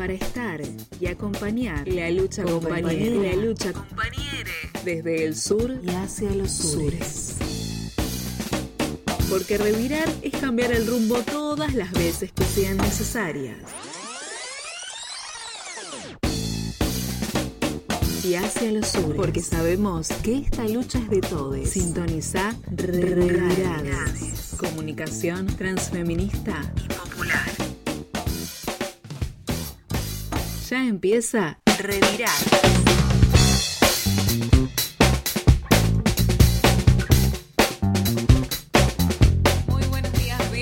para estar y acompañar la lucha compañera desde el sur y hacia los sures. Porque revirar es cambiar el rumbo todas las veces que sean necesarias. Y hacia los sures, porque sabemos que esta lucha es de todos. Sintoniza Reviradas, comunicación transfeminista y popular. Ya empieza Reviradas. Muy buenos días,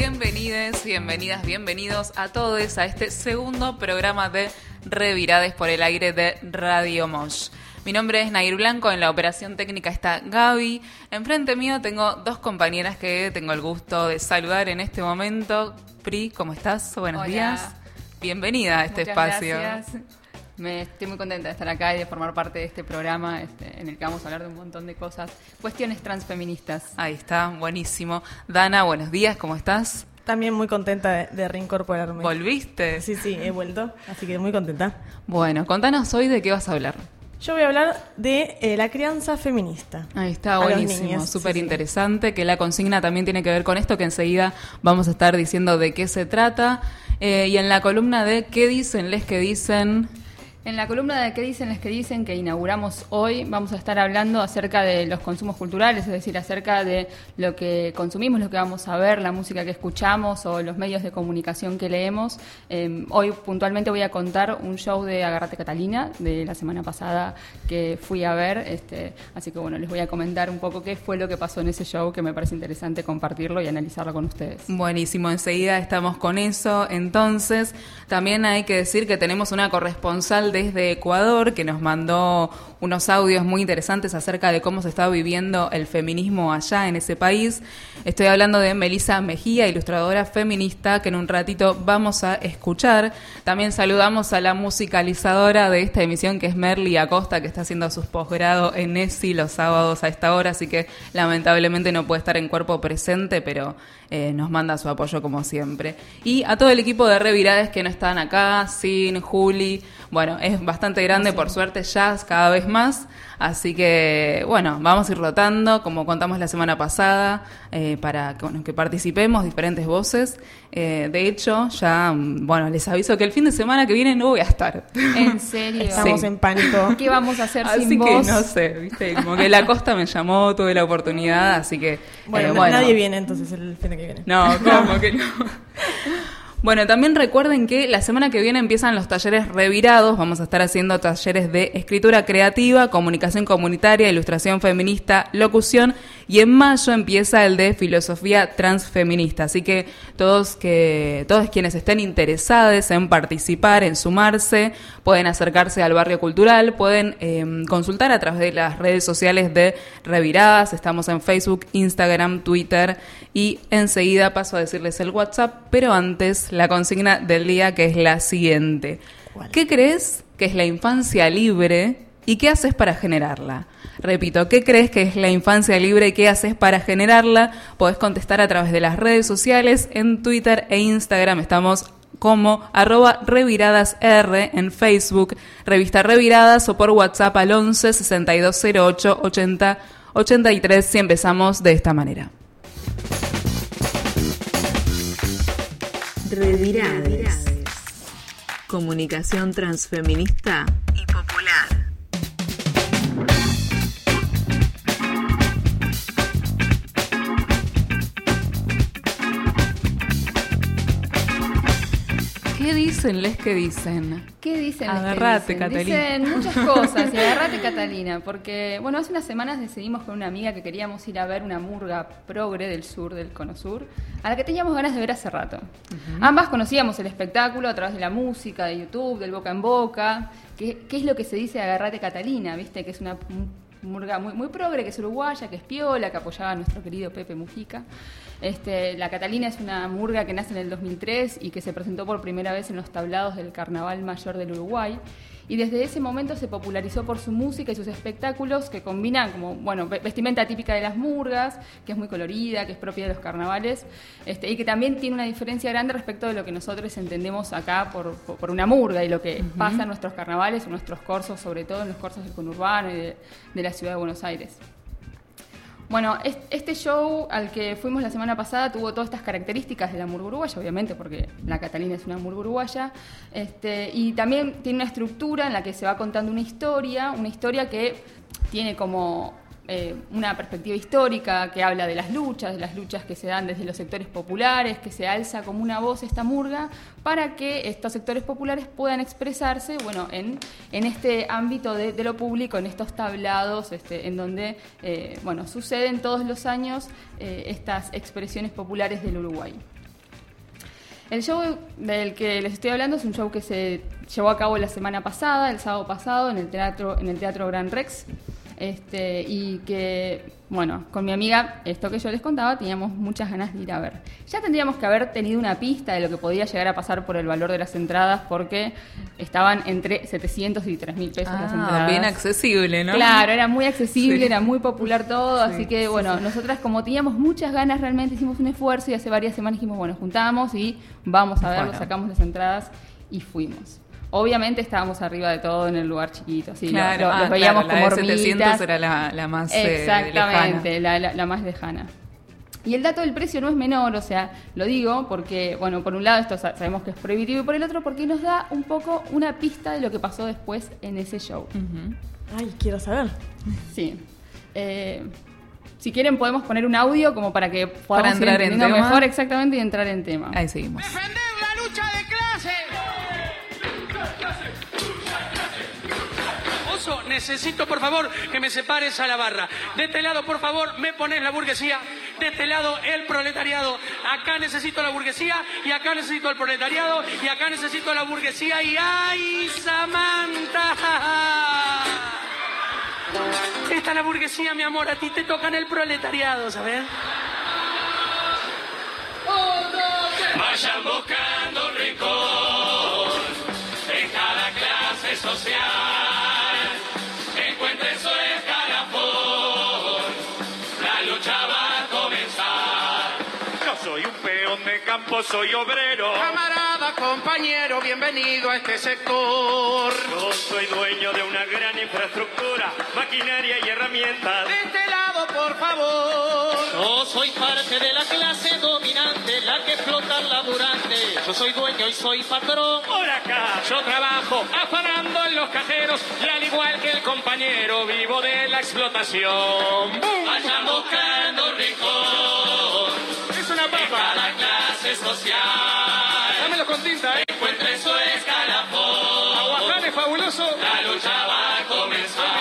bienvenidos a todos a este segundo programa de Revirades por el aire de Radio Mosh. Mi nombre es Nair Blanco, en la operación técnica está Gaby. Enfrente mío tengo dos compañeras que tengo el gusto de saludar en este momento. Pri, ¿cómo estás? Buenos días. Bienvenida a este espacio. Gracias. Estoy muy contenta de estar acá y de formar parte de este programa en el que vamos a hablar de un montón de cosas, cuestiones transfeministas. Ahí está, buenísimo. Dana, buenos días, ¿cómo estás? También muy contenta de reincorporarme. ¿Volviste? Sí, he vuelto, así que muy contenta. Bueno, contanos hoy de qué vas a hablar. Yo voy a hablar de la crianza feminista. Ahí está, buenísimo, súper interesante, que la consigna también tiene que ver con esto, que enseguida vamos a estar diciendo de qué se trata. Y en la columna de ¿qué dicen les que dicen? En la columna de ¿qué dicen les que dicen?, que inauguramos hoy, vamos a estar hablando acerca de los consumos culturales, es decir, acerca de lo que consumimos, lo que vamos a ver, la música que escuchamos o los medios de comunicación que leemos. Hoy puntualmente voy a contar un show de Agarrate Catalina de la semana pasada que fui a ver, así que bueno, les voy a comentar un poco qué fue lo que pasó en ese show, que me parece interesante compartirlo y analizarlo con ustedes. Buenísimo, enseguida estamos con eso. Entonces, también hay que decir que tenemos una corresponsal desde Ecuador que nos mandó unos audios muy interesantes acerca de cómo se está viviendo el feminismo allá en ese país. Estoy hablando de Melissa Mejía, ilustradora feminista, que en un ratito vamos a escuchar. También saludamos a la musicalizadora de esta emisión, que es Merly Acosta, que está haciendo sus posgrado en ESI los sábados a esta hora, así que lamentablemente no puede estar en cuerpo presente, pero nos manda su apoyo como siempre. Y a todo el equipo de Revirades que no están acá, Sin, Juli, bueno, es bastante grande, por suerte ya cada vez más, así que bueno, vamos a ir rotando, como contamos la semana pasada, para que participemos diferentes voces. De hecho, ya, bueno, les aviso que el fin de semana que viene no voy a estar. ¿En serio? Estamos en pánico. ¿Qué vamos a hacer así sin vos? Así que no sé, viste, como que la Costa me llamó, tuve la oportunidad, así que bueno, nadie viene entonces el fin de que viene. No, ¿cómo que no? Bueno, también recuerden que la semana que viene empiezan los talleres Revirados. Vamos a estar haciendo talleres de escritura creativa, comunicación comunitaria, ilustración feminista, locución, y en mayo empieza el de filosofía transfeminista. Así que todos quienes estén interesados en participar, en sumarse, pueden acercarse al Barrio Cultural, pueden consultar a través de las redes sociales de Reviradas. Estamos en Facebook, Instagram, Twitter, y enseguida paso a decirles el WhatsApp, pero antes la consigna del día, que es la siguiente. ¿Cuál? ¿Qué crees que es la infancia libre y qué haces para generarla? Repito, ¿qué crees que es la infancia libre y qué haces para generarla? Podés contestar a través de las redes sociales, en Twitter e Instagram estamos como @reviradasr, en Facebook, Revista Reviradas, o por WhatsApp al 11 6208 80 83, si empezamos de esta manera. Revirades, comunicación transfeminista y popular. ¿Qué dicen les que dicen? ¿Qué dicen? Agarrate, Catalina. Dicen muchas cosas, y agarrate, Catalina, porque, bueno, hace unas semanas decidimos con una amiga que queríamos ir a ver una murga progre del sur, del Cono Sur, a la que teníamos ganas de ver hace rato. Ambas conocíamos el espectáculo a través de la música, de YouTube, del boca en boca. ¿Qué es lo que se dice de Agarrate, Catalina? ¿Viste? Que es una murga muy progre, que es uruguaya, que es piola, que apoyaba a nuestro querido Pepe Mujica. La Catalina es una murga que nace en el 2003 y que se presentó por primera vez en los tablados del Carnaval Mayor del Uruguay. Y desde ese momento se popularizó por su música y sus espectáculos que combinan como, vestimenta típica de las murgas, que es muy colorida, que es propia de los carnavales, y que también tiene una diferencia grande respecto de lo que nosotros entendemos acá por una murga y lo que pasa en nuestros carnavales, en nuestros corsos, sobre todo en los corsos del conurbano y de la ciudad de Buenos Aires. Bueno, este show al que fuimos la semana pasada tuvo todas estas características de la murga uruguaya, obviamente, porque la Catalina es una murga uruguaya, y también tiene una estructura en la que se va contando una historia que tiene como una perspectiva histórica que habla de las luchas que se dan desde los sectores populares, que se alza como una voz esta murga para que estos sectores populares puedan expresarse, en este ámbito de lo público, en estos tablados, en donde, suceden todos los años estas expresiones populares del Uruguay. El show del que les estoy hablando es un show que se llevó a cabo la semana pasada, el sábado pasado, en el Teatro Gran Rex. Y que, con mi amiga, esto que yo les contaba, teníamos muchas ganas de ir a ver. Ya tendríamos que haber tenido una pista de lo que podía llegar a pasar por el valor de las entradas, porque estaban entre 700 y 3.000 pesos las entradas. Bien accesible, ¿no? Claro, era muy accesible, sí. Era muy popular todo, Sí, así que, nosotras como teníamos muchas ganas, realmente hicimos un esfuerzo y hace varias semanas dijimos, juntamos y vamos a verlo, sacamos las entradas y fuimos. Obviamente estábamos arriba de todo en el lugar chiquito, sí, claro, los veíamos como la de 700 hormiguitas. era la más exactamente, lejana. la más lejana. Y el dato del precio no es menor, lo digo porque, por un lado esto sabemos que es prohibitivo y por el otro porque nos da un poco una pista de lo que pasó después en ese show. Uh-huh. Ay, quiero saber. Sí. Si quieren podemos poner un audio como para que podamos ir entrar en entendiendo tema. mejor exactamente y entrar en tema. Ahí seguimos. ¡Defender la lucha de clase! Oso, necesito por favor que me separes a la barra. De este lado, por favor, me pones la burguesía. De este lado, el proletariado. Acá necesito la burguesía y acá necesito el proletariado y acá necesito la burguesía y ¡ay, Samantha! Esta es la burguesía, mi amor. A ti te tocan el proletariado, ¿sabes? Vayan buscando un rincón en cada clase social. Encuentren su escalafón. La lucha va a comenzar. Yo soy un peón de campo, soy obrero. Camarada, compañero, bienvenido a este sector. Yo soy dueño de una gran infraestructura, maquinaria y herramientas. De este lado, por favor. Yo soy parte de la clase dominante, la que explota al laburante. Yo soy dueño y soy patrón. Por acá. Yo trabajo afanando en los cajeros y al igual que el compañero vivo de la explotación. Vayan buscando un rincón Es una en papa. cada clase social. Dámelo con tinta, Encuentre su escalafón. Aguaján es fabuloso. La lucha va a comenzar.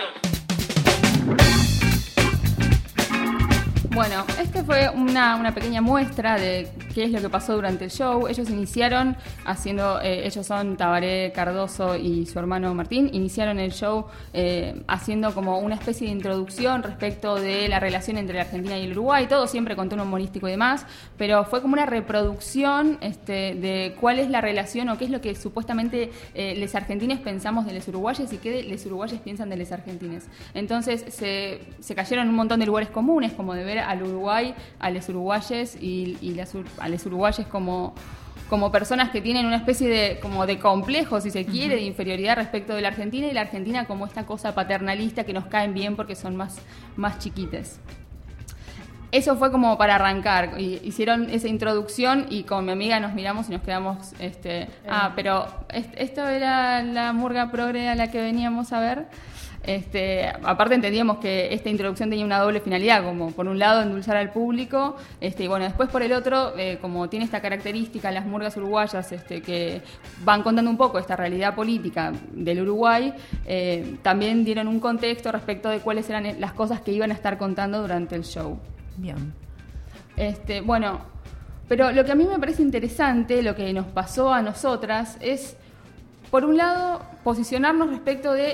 Bueno, este fue una pequeña muestra de qué es lo que pasó durante el show. Ellos iniciaron haciendo, ellos son Tabaré Cardoso y su hermano Martín, iniciaron el show haciendo como una especie de introducción respecto de la relación entre la Argentina y el Uruguay, todo siempre con tono humorístico y demás, pero fue como una reproducción de cuál es la relación o qué es lo que supuestamente los argentines pensamos de los uruguayos y qué los uruguayos piensan de los argentines. Entonces se cayeron en un montón de lugares comunes, como de ver al Uruguay, a los uruguayes a los uruguayes como personas que tienen una especie de complejo, si se quiere, de inferioridad respecto de la Argentina, y la Argentina como esta cosa paternalista que nos caen bien porque son más chiquites. Eso fue como para arrancar. Hicieron esa introducción y con mi amiga nos miramos y nos quedamos, pero esto era la murga progre a la que veníamos a ver. Aparte entendíamos que esta introducción tenía una doble finalidad, como por un lado endulzar al público, y bueno, después por el otro, como tiene esta característica las murgas uruguayas, que van contando un poco esta realidad política del Uruguay, también dieron un contexto respecto de cuáles eran las cosas que iban a estar contando durante el show. Bien. Bueno, pero lo que a mí me parece interesante, lo que nos pasó a nosotras, es, por un lado, posicionarnos respecto de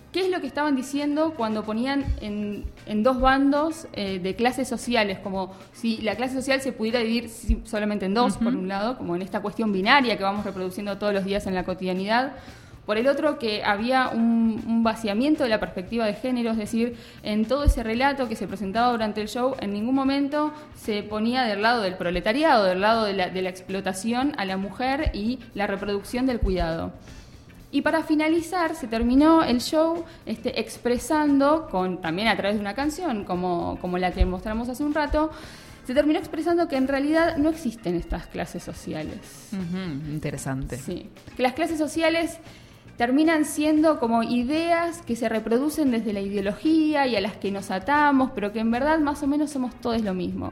¿qué es lo que estaban diciendo cuando ponían en dos bandos de clases sociales? Como si la clase social se pudiera dividir solamente en dos, por un lado, como en esta cuestión binaria que vamos reproduciendo todos los días en la cotidianidad. Por el otro, que había un vaciamiento de la perspectiva de género, es decir, en todo ese relato que se presentaba durante el show, en ningún momento se ponía del lado del proletariado, del lado de la explotación a la mujer y la reproducción del cuidado. Y para finalizar, se terminó el show expresando, también a través de una canción, como la que mostramos hace un rato, se terminó expresando que en realidad no existen estas clases sociales. Interesante. Sí, que las clases sociales terminan siendo como ideas que se reproducen desde la ideología y a las que nos atamos, pero que en verdad más o menos somos todos lo mismo.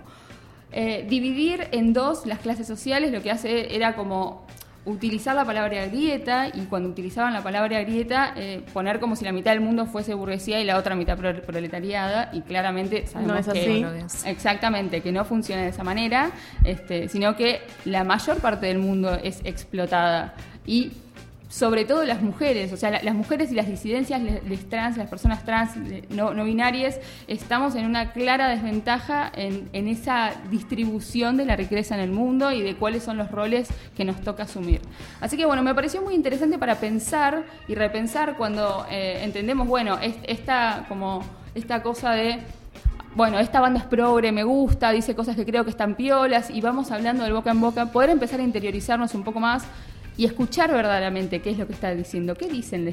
Dividir en dos las clases sociales lo que hace era como utilizar la palabra grieta, y cuando utilizaban la palabra grieta, poner como si la mitad del mundo fuese burguesía y la otra mitad proletariada, y claramente sabemos no es que así. Exactamente, que no funciona de esa manera, sino que la mayor parte del mundo es explotada, y sobre todo las mujeres, o sea, las mujeres y las disidencias, les trans, las personas trans, no binarias, estamos en una clara desventaja en esa distribución de la riqueza en el mundo y de cuáles son los roles que nos toca asumir. Así que bueno, me pareció muy interesante para pensar y repensar cuando entendemos, bueno, esta cosa de, bueno, esta banda es progre, me gusta, dice cosas que creo que están piolas, y vamos hablando del boca en boca, poder empezar a interiorizarnos un poco más y escuchar verdaderamente qué es lo que está diciendo, qué dicen,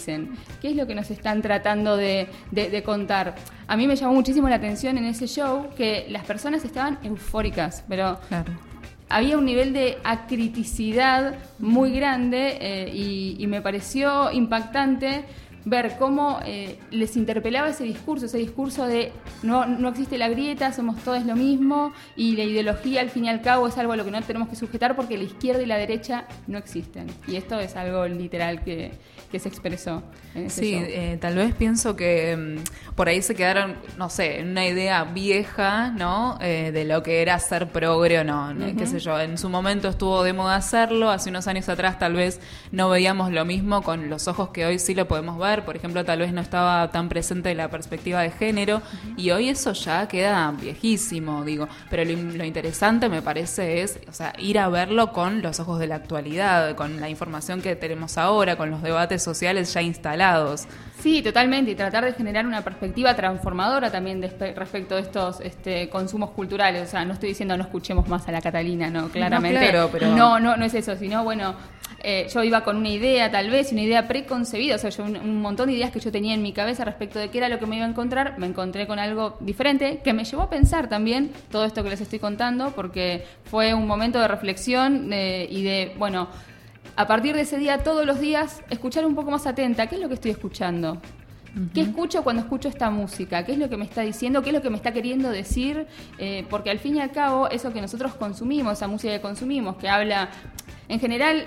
qué es lo que nos están tratando de contar. A mí me llamó muchísimo la atención en ese show que las personas estaban eufóricas, pero Claro. había un nivel de acriticidad muy grande y me pareció impactante ver cómo les interpelaba ese discurso de no existe la grieta, somos todos lo mismo, y la ideología al fin y al cabo es algo a lo que no tenemos que sujetar porque la izquierda y la derecha no existen. Y esto es algo literal que se expresó en ese show. Tal vez pienso que por ahí se quedaron, no sé, en una idea vieja, ¿no? De lo que era ser progre o no, qué sé yo. En su momento estuvo de moda hacerlo, hace unos años atrás tal vez no veíamos lo mismo con los ojos que hoy sí lo podemos ver. Por ejemplo, tal vez no estaba tan presente la perspectiva de género, y hoy eso ya queda viejísimo, digo. Pero lo interesante me parece es, o sea, ir a verlo con los ojos de la actualidad, con la información que tenemos ahora, con los debates sociales ya instalados. Sí, totalmente, y tratar de generar una perspectiva transformadora también respecto de estos consumos culturales. O sea, no estoy diciendo no escuchemos más a la Catalina, no, claramente. No, claro, pero no es eso, sino bueno, yo iba con una idea tal vez, una idea preconcebida, o sea, yo un montón de ideas que yo tenía en mi cabeza respecto de qué era lo que me iba a encontrar, me encontré con algo diferente que me llevó a pensar también todo esto que les estoy contando, porque fue un momento de reflexión y de, bueno, a partir de ese día, todos los días, escuchar un poco más atenta. ¿Qué es lo que estoy escuchando? ¿Qué escucho cuando escucho esta música? ¿Qué es lo que me está diciendo? ¿Qué es lo que me está queriendo decir? Porque al fin y al cabo, eso que nosotros consumimos, esa música que consumimos, que habla, en general,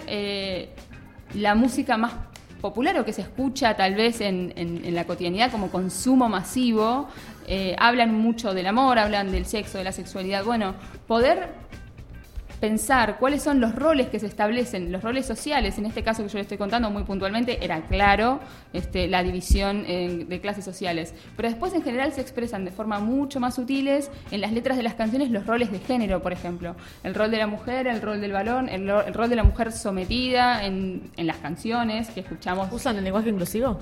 la música más popular o que se escucha tal vez en la cotidianidad como consumo masivo, hablan mucho del amor, hablan del sexo, de la sexualidad. Bueno, poder pensar cuáles son los roles que se establecen, los roles sociales, en este caso que yo le estoy contando muy puntualmente, era claro la división de clases sociales, pero después en general se expresan de forma mucho más sutiles en las letras de las canciones los roles de género, por ejemplo, el rol de la mujer, el rol del varón, el rol de la mujer sometida en las canciones que escuchamos. ¿Usan el lenguaje inclusivo?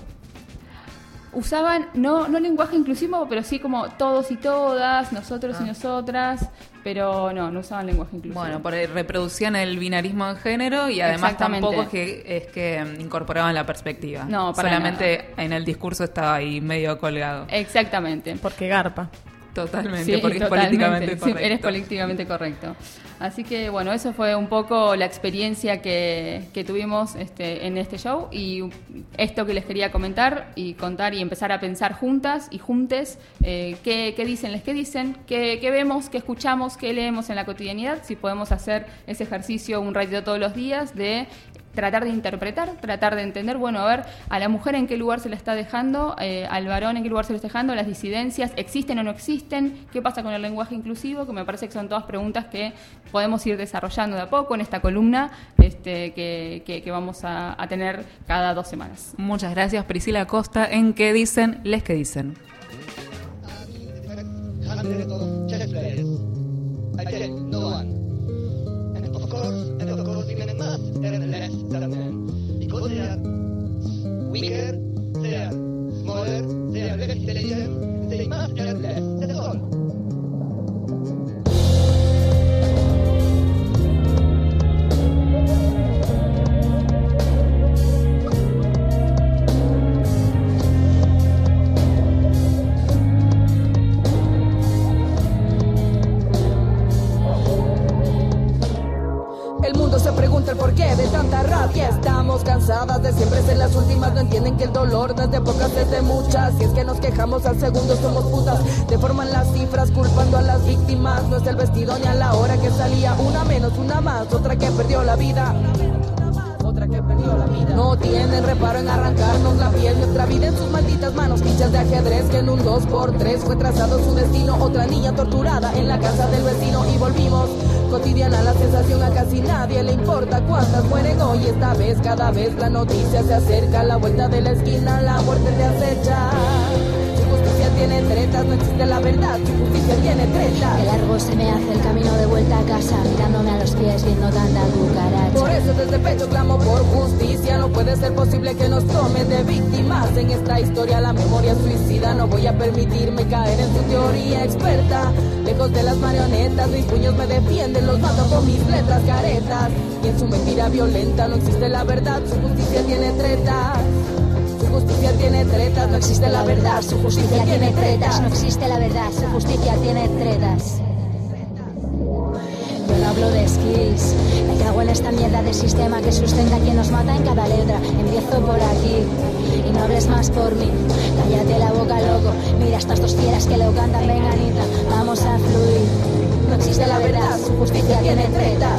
Usaban, no lenguaje inclusivo, pero sí como todos y todas, nosotros y nosotras, pero no usaban lenguaje inclusivo. Bueno, por ahí reproducían el binarismo de género y además tampoco es que incorporaban la perspectiva. No, para solamente nada. En el discurso estaba ahí medio colgado. Exactamente. Porque garpa. Totalmente, Sí, porque totalmente. es políticamente correcto. Sí, eres políticamente correcto. Así que, bueno, eso fue un poco la experiencia que tuvimos en este show, y esto que les quería comentar y contar y empezar a pensar juntas y juntes qué dicen, qué vemos, qué escuchamos, qué leemos en la cotidianidad, si podemos hacer ese ejercicio un ratito todos los días de tratar de interpretar, tratar de entender, bueno, a ver, a la mujer en qué lugar se la está dejando, al varón en qué lugar se la está dejando, las disidencias, ¿existen o no existen? ¿Qué pasa con el lenguaje inclusivo? Que me parece que son todas preguntas que podemos ir desarrollando de a poco en esta columna que vamos a tener cada 2 semanas. Muchas gracias, Priscila Acosta, en ¿Qué dicen? Les que dicen. El porqué de tanta rabia. Estamos cansadas de siempre ser las últimas. No entienden que el dolor no es de pocas, es de muchas. Si es que nos quejamos al segundo somos putas. Deforman las cifras culpando a las víctimas. No es el vestido ni a la hora que salía. Una menos, una más, otra que perdió la vida. No tienen reparo en arrancarnos la piel. Nuestra vida en sus malditas manos. Fichas de ajedrez que en un 2x3 fue trazado su destino. Otra niña torturada en la casa del vecino. Y volvimos cotidiana la sensación, a casi nadie le importa cuántas mueren hoy. Esta vez, cada vez la noticia se acerca. A la vuelta de la esquina la muerte te acecha. Su justicia tiene tretas, no existe la verdad. Su justicia tiene tretas. Qué largo se me hace el camino de vuelta a casa, mirándome a los pies viendo tanta cucaracha. Por eso desde el pecho clamo por justicia. No puede ser posible que nos tomen de víctimas en esta historia. La memoria suicida, no voy a permitirme caer en su teoría experta. Lejos de las marionetas, mis puños me defienden, los mato con mis letras caretas. Y en su mentira violenta no existe la verdad, su justicia tiene tretas. Su justicia tiene tretas, no existe la verdad, su justicia tiene tretas. No existe la verdad, su justicia tiene tretas. Yo no hablo de skills, me cago en esta mierda de sistema que sustenta a quien nos mata en cada letra. Empiezo por aquí y no hables más por mí. Cállate la boca, loco, mira estas 2 fieras que lo cantan, venga Anita, vamos a fluir. No existe la verdad, su justicia tiene tretas.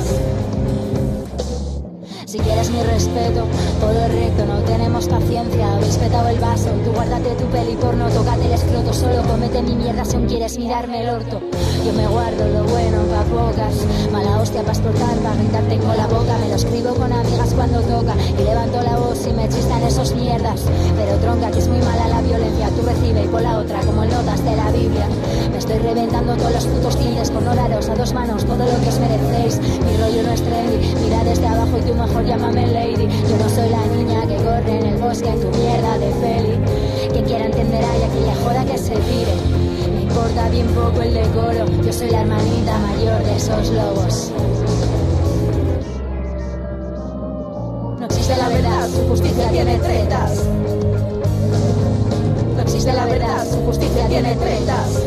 Si quieres mi respeto, todo es recto, no tenemos paciencia. Habéis petado el vaso, tú guárdate tu peli porno, tócate el escroto, solo comete mi mierda si aún quieres mirarme el orto. Yo me guardo lo bueno pa' pocas, mala hostia pa' exportar, pa' gritar tengo la boca. Me lo escribo con amigas cuando toca y levanto la voz y me chistan esos mierdas. Pero tronca que es muy mala la violencia, tú recibe y con la otra como en notas de la Biblia. Me estoy reventando todos los putos tildes por no daros a 2 manos todo lo que os merecéis. Mi rollo no es trendy, mira desde abajo y tú mejor llámame lady. Yo no soy la niña que corre en el bosque en tu mierda de peli. Quien quiera entenderá y a quien le joda que se tire. Me importa bien poco el decoro, yo soy la hermanita mayor de esos lobos. No existe la verdad, su justicia tiene tretas. No existe la verdad, su justicia tiene tretas.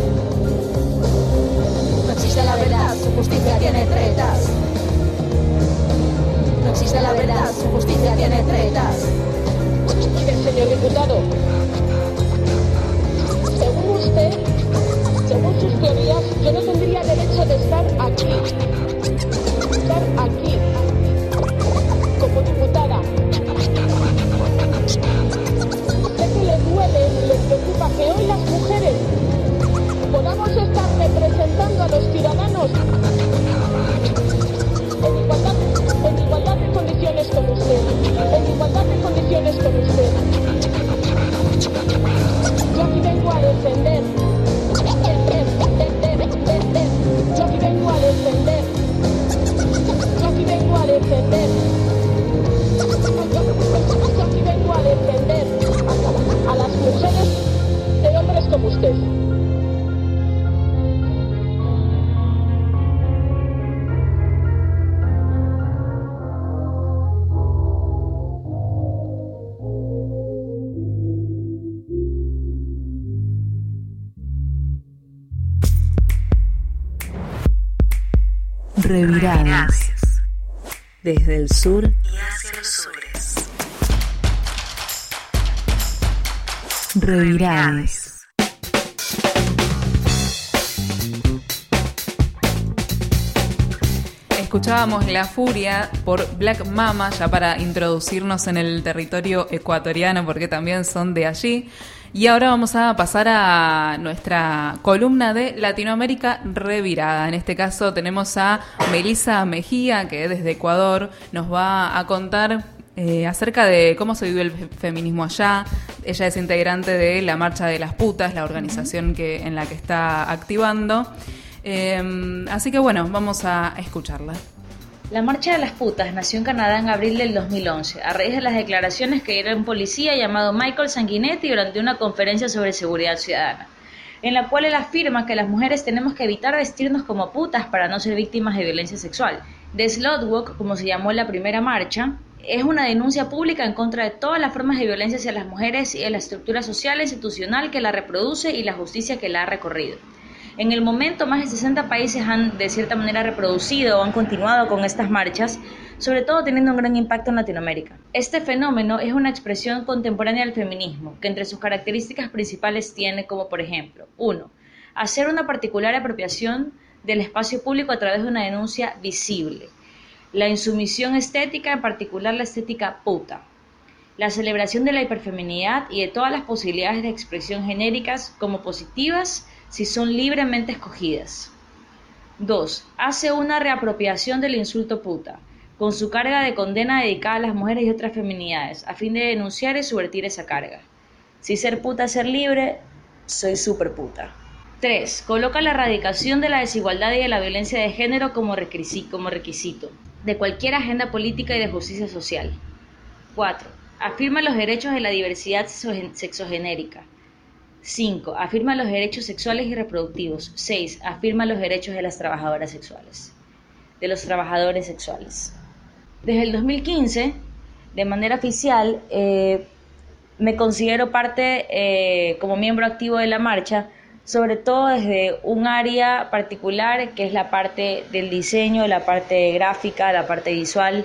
No existe la verdad, su justicia tiene tretas. No existe la verdad, su justicia tiene tretas. Mire, señor diputado, según usted, según sus teorías, yo no tendría derecho de estar aquí. Estar aquí, como diputada. Sé que le duele, le preocupa que hoy las mujeres podamos estar representando a los ciudadanos en igualdad de condiciones con usted, en igualdad de condiciones con usted. Yo aquí vengo a defender, yo aquí vengo a defender, yo aquí vengo a defender, yo aquí vengo a defender a las mujeres de hombres como usted. Reviradas. Desde el sur y hacia los sures. Reviradas. Escuchábamos La Furia por Black Mama, ya para introducirnos en el territorio ecuatoriano, porque también son de allí. Y ahora vamos a pasar a nuestra columna de Latinoamérica Revirada. En este caso tenemos a Melissa Mejía, que desde Ecuador nos va a contar acerca de cómo se vive el feminismo allá. Ella es integrante de la Marcha de las Putas, la organización en la que está activando. Así que bueno, vamos a escucharla. La Marcha de las Putas nació en Canadá en abril del 2011, a raíz de las declaraciones que diera un policía llamado Michael Sanguinetti durante una conferencia sobre seguridad ciudadana, en la cual él afirma que las mujeres tenemos que evitar vestirnos como putas para no ser víctimas de violencia sexual. The Slut Walk, como se llamó la primera marcha, es una denuncia pública en contra de todas las formas de violencia hacia las mujeres y de la estructura social e institucional que la reproduce y la justicia que la ha recorrido. En el momento, más de 60 países han de cierta manera reproducido o han continuado con estas marchas, sobre todo teniendo un gran impacto en Latinoamérica. Este fenómeno es una expresión contemporánea del feminismo, que entre sus características principales tiene como, por ejemplo, 1. Hacer una particular apropiación del espacio público a través de una denuncia visible. La insumisión estética, en particular la estética puta. La celebración de la hiperfeminidad y de todas las posibilidades de expresión genéricas como positivas si son libremente escogidas. 2. Hace una reapropiación del insulto puta, con su carga de condena dedicada a las mujeres y otras feminidades, a fin de denunciar y subvertir esa carga. Si ser puta es ser libre, soy súper puta. 3. Coloca la erradicación de la desigualdad y de la violencia de género como requisito de cualquier agenda política y de justicia social. 4. Afirma los derechos de la diversidad sexogenérica. 5. Afirma los derechos sexuales y reproductivos. 6. Afirma los derechos de las trabajadoras sexuales. De los trabajadores sexuales. Desde el 2015, de manera oficial, me considero parte como miembro activo de la marcha, sobre todo desde un área particular que es la parte del diseño, la parte gráfica, la parte visual.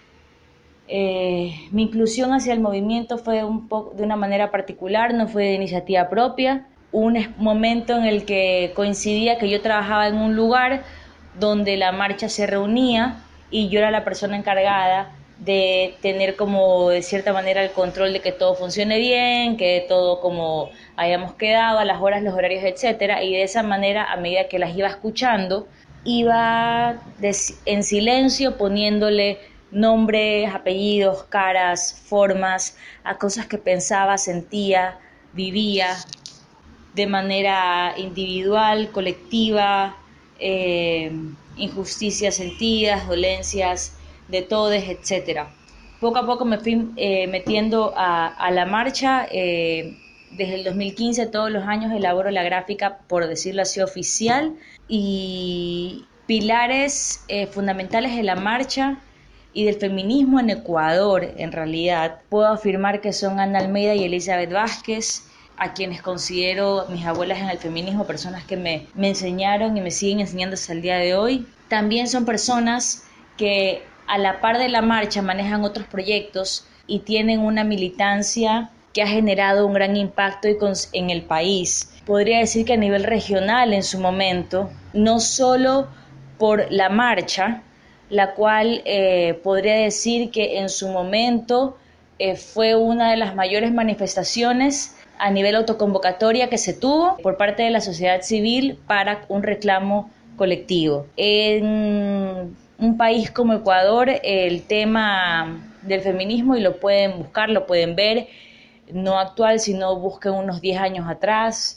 Mi inclusión hacia el movimiento fue de una manera particular, no fue de iniciativa propia. Un momento en el que coincidía que yo trabajaba en un lugar donde la marcha se reunía y yo era la persona encargada de tener como de cierta manera el control de que todo funcione bien, que todo como hayamos quedado, a las horas, los horarios, etcétera, y de esa manera, a medida que las iba escuchando, iba en silencio poniéndole nombres, apellidos, caras, formas, a cosas que pensaba, sentía, vivía de manera individual, colectiva, injusticias sentidas, dolencias de todos, etcétera. Poco a poco me fui metiendo a la marcha. Desde el 2015 todos los años elaboro la gráfica, por decirlo así, oficial, y pilares fundamentales de la marcha y del feminismo en Ecuador, en realidad, puedo afirmar que son Ana Almeida y Elizabeth Vázquez, a quienes considero mis abuelas en el feminismo, personas que me enseñaron y me siguen enseñando hasta el día de hoy. También son personas que a la par de la marcha manejan otros proyectos y tienen una militancia que ha generado un gran impacto en el país. Podría decir que a nivel regional en su momento, no solo por la marcha, la cual podría decir que en su momento fue una de las mayores manifestaciones a nivel autoconvocatoria que se tuvo por parte de la sociedad civil para un reclamo colectivo. En un país como Ecuador, el tema del feminismo, y lo pueden buscar, lo pueden ver, no actual, sino busquen unos 10 años atrás,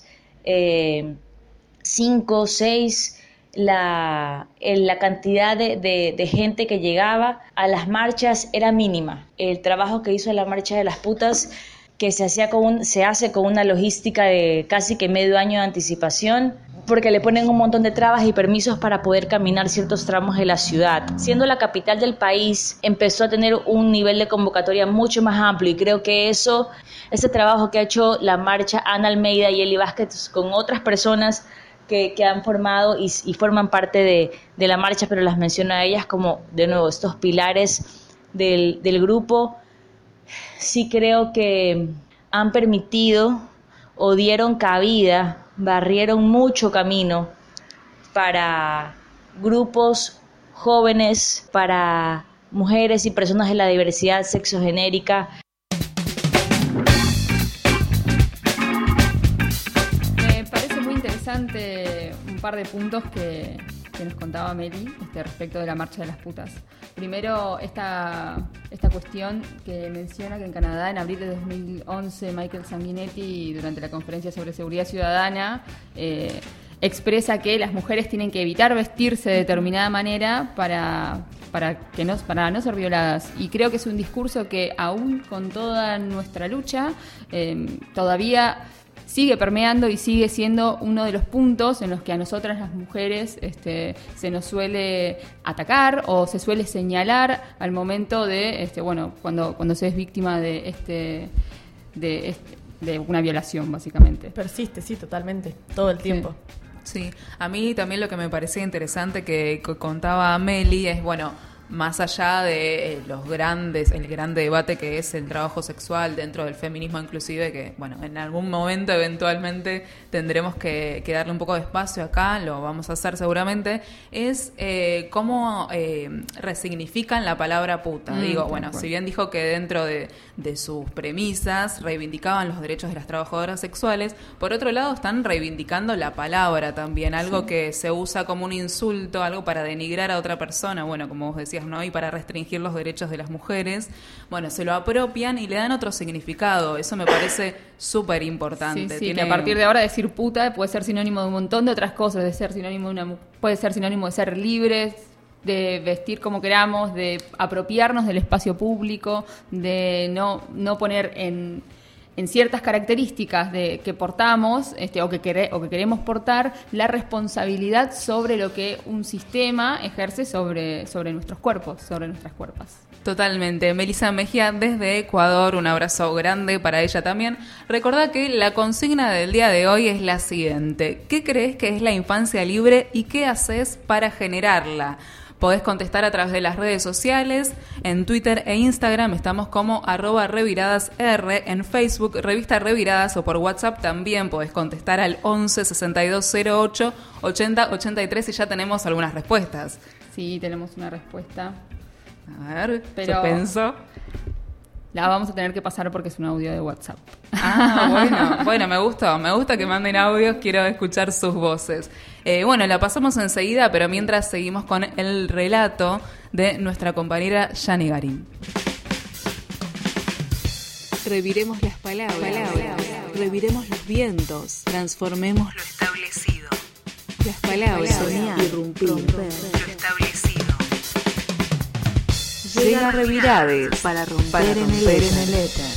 5, 6, la cantidad de gente que llegaba a las marchas era mínima. El trabajo que hizo la Marcha de las Putas, que se hace con una logística de casi que medio año de anticipación, porque le ponen un montón de trabas y permisos para poder caminar ciertos tramos de la ciudad. Siendo la capital del país, empezó a tener un nivel de convocatoria mucho más amplio, y creo que ese trabajo que ha hecho la marcha, Ana Almeida y Eli Vázquez, con otras personas que han formado y forman parte de la marcha, pero las menciono a ellas como, de nuevo, estos pilares del grupo, sí creo que han permitido o dieron cabida, barrieron mucho camino para grupos jóvenes, para mujeres y personas de la diversidad sexogenérica. Me parece muy interesante un par de puntos que nos contaba Meli respecto de la marcha de las putas. Primero, esta cuestión que menciona que en Canadá, en abril de 2011, Michael Sanguinetti, durante la conferencia sobre seguridad ciudadana, expresa que las mujeres tienen que evitar vestirse de determinada manera para no ser violadas. Y creo que es un discurso que, aún con toda nuestra lucha, todavía sigue permeando y sigue siendo uno de los puntos en los que a nosotras las mujeres se nos suele atacar o se suele señalar al momento de cuando se es víctima de una violación, básicamente. Persiste, sí, totalmente, todo el tiempo. Sí, a mí también lo que me parecía interesante que contaba Meli es, más allá de el grande debate que es el trabajo sexual dentro del feminismo inclusive, que en algún momento eventualmente tendremos que darle un poco de espacio acá, lo vamos a hacer seguramente, es cómo resignifican la palabra puta. Si bien dijo que dentro de sus premisas reivindicaban los derechos de las trabajadoras sexuales, por otro lado están reivindicando la palabra también, algo que se usa como un insulto, algo para denigrar a otra persona, como vos decías, ¿no? Y para restringir los derechos de las mujeres, se lo apropian y le dan otro significado. Eso me parece súper importante. Que a partir de ahora decir puta puede ser sinónimo de un montón de otras cosas, puede ser sinónimo de ser libres, de vestir como queramos, de apropiarnos del espacio público, de no poner en ciertas características que portamos o que queremos portar la responsabilidad sobre lo que un sistema ejerce sobre nuestros cuerpos, sobre nuestras cuerpas. Totalmente. Melissa Mejía desde Ecuador, un abrazo grande para ella también. Recordá que la consigna del día de hoy es la siguiente: ¿qué crees que es la infancia libre y qué haces para generarla? Podés contestar a través de las redes sociales, en Twitter e Instagram estamos como @reviradasr, en Facebook Revista Reviradas, o por WhatsApp también podés contestar al 11 62 08 80 83 y ya tenemos algunas respuestas. Sí, tenemos una respuesta. A ver, suspenso. La vamos a tener que pasar porque es un audio de WhatsApp. Bueno, me gusta que manden audios, quiero escuchar sus voces. La pasamos enseguida, pero mientras seguimos con el relato de nuestra compañera Yani Garín. Reviremos las palabras, reviremos los vientos, transformemos lo establecido. Las palabras, soñar, irrumpir, lo establecido. Llega Revirades para romper en el éter.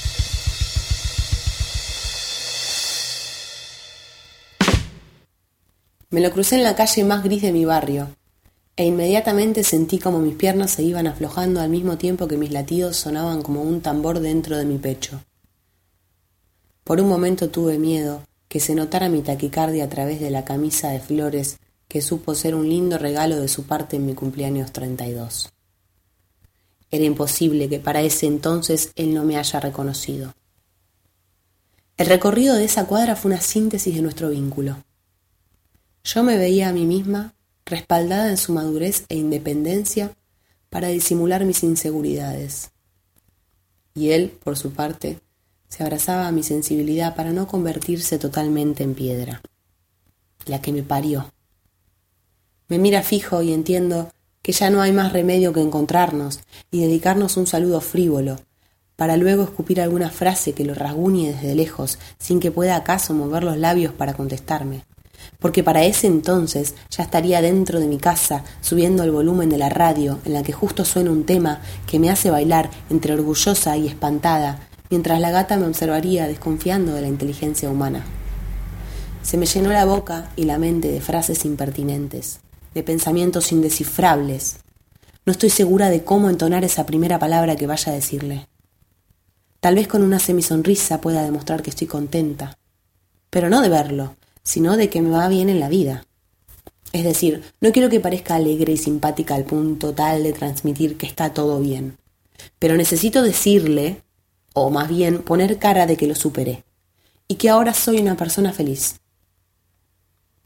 Me lo crucé en la calle más gris de mi barrio, e inmediatamente sentí como mis piernas se iban aflojando al mismo tiempo que mis latidos sonaban como un tambor dentro de mi pecho. Por un momento tuve miedo que se notara mi taquicardia a través de la camisa de flores que supo ser un lindo regalo de su parte en mi cumpleaños 32. Era imposible que para ese entonces él no me haya reconocido. El recorrido de esa cuadra fue una síntesis de nuestro vínculo. Yo me veía a mí misma respaldada en su madurez e independencia para disimular mis inseguridades. Y él, por su parte, se abrazaba a mi sensibilidad para no convertirse totalmente en piedra. La que me parió. Me mira fijo y entiendo que ya no hay más remedio que encontrarnos y dedicarnos un saludo frívolo, para luego escupir alguna frase que lo rasguñe desde lejos, sin que pueda acaso mover los labios para contestarme. Porque para ese entonces ya estaría dentro de mi casa, subiendo el volumen de la radio, en la que justo suena un tema que me hace bailar entre orgullosa y espantada, mientras la gata me observaría desconfiando de la inteligencia humana. Se me llenó la boca y la mente de frases impertinentes, de pensamientos indescifrables. No estoy segura de cómo entonar esa primera palabra que vaya a decirle. Tal vez con una semisonrisa pueda demostrar que estoy contenta, pero no de verlo, sino de que me va bien en la vida. Es decir, no quiero que parezca alegre y simpática al punto tal de transmitir que está todo bien, pero necesito decirle, o más bien poner cara de que lo superé, y que ahora soy una persona feliz.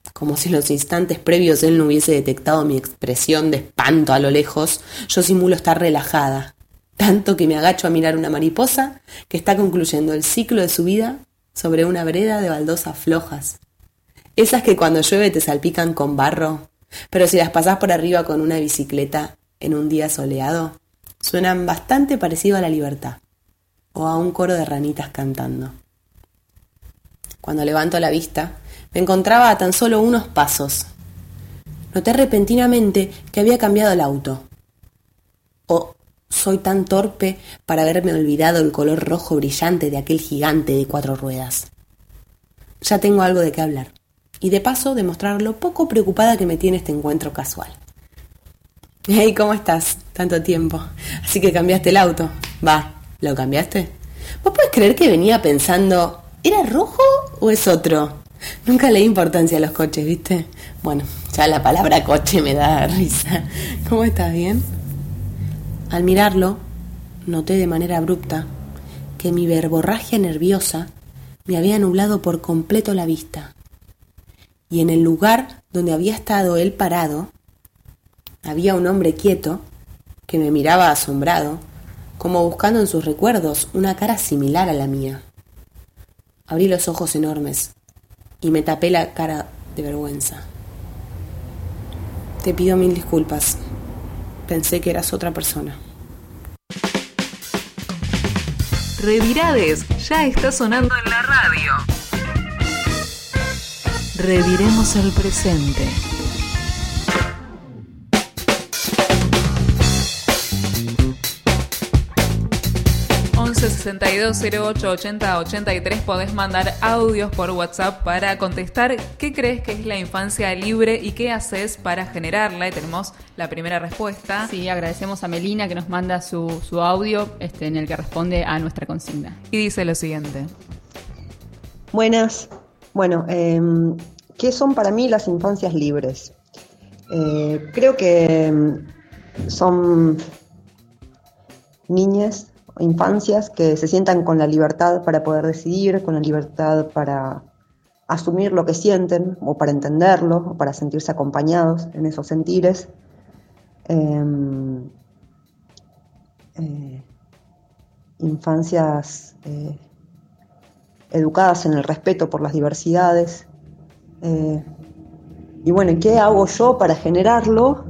Como si en los instantes previos él no hubiese detectado mi expresión de espanto a lo lejos, yo simulo estar relajada, tanto que me agacho a mirar una mariposa que está concluyendo el ciclo de su vida sobre una vereda de baldosas flojas. Esas que cuando llueve te salpican con barro, pero si las pasás por arriba con una bicicleta en un día soleado, suenan bastante parecido a la libertad, o a un coro de ranitas cantando. Cuando levanto la vista, me encontraba a tan solo unos pasos. Noté repentinamente que había cambiado el auto. ¿O soy tan torpe para haberme olvidado el color rojo brillante de aquel gigante de 4 ruedas? Ya tengo algo de qué hablar, y de paso demostrar lo poco preocupada que me tiene este encuentro casual. Hey, ¿cómo estás? Tanto tiempo. Así que cambiaste el auto. Va, ¿lo cambiaste? ¿Vos podés creer que venía pensando, ¿era rojo o es otro? Nunca le di importancia a los coches, ¿viste? Bueno, ya la palabra coche me da risa. ¿Cómo estás? ¿Bien? Al mirarlo, noté de manera abrupta que mi verborragia nerviosa me había nublado por completo la vista. Y en el lugar donde había estado él parado, había un hombre quieto que me miraba asombrado, como buscando en sus recuerdos una cara similar a la mía. Abrí los ojos enormes y me tapé la cara de vergüenza. Te pido 1000 disculpas. Pensé que eras otra persona. Revirades ya está sonando en la radio. Reviremos el presente. 62 08 80 83 podés mandar audios por WhatsApp para contestar qué crees que es la infancia libre y qué haces para generarla. Y tenemos la primera respuesta. Sí, agradecemos a Melina que nos manda su audio en el que responde a nuestra consigna. Y dice lo siguiente. Buenas. Bueno, ¿qué son para mí las infancias libres? Creo que son niñas, infancias que se sientan con la libertad para poder decidir, con la libertad para asumir lo que sienten o para entenderlo o para sentirse acompañados en esos sentires. Infancias educadas en el respeto por las diversidades. Y bueno, ¿qué hago yo para generarlo?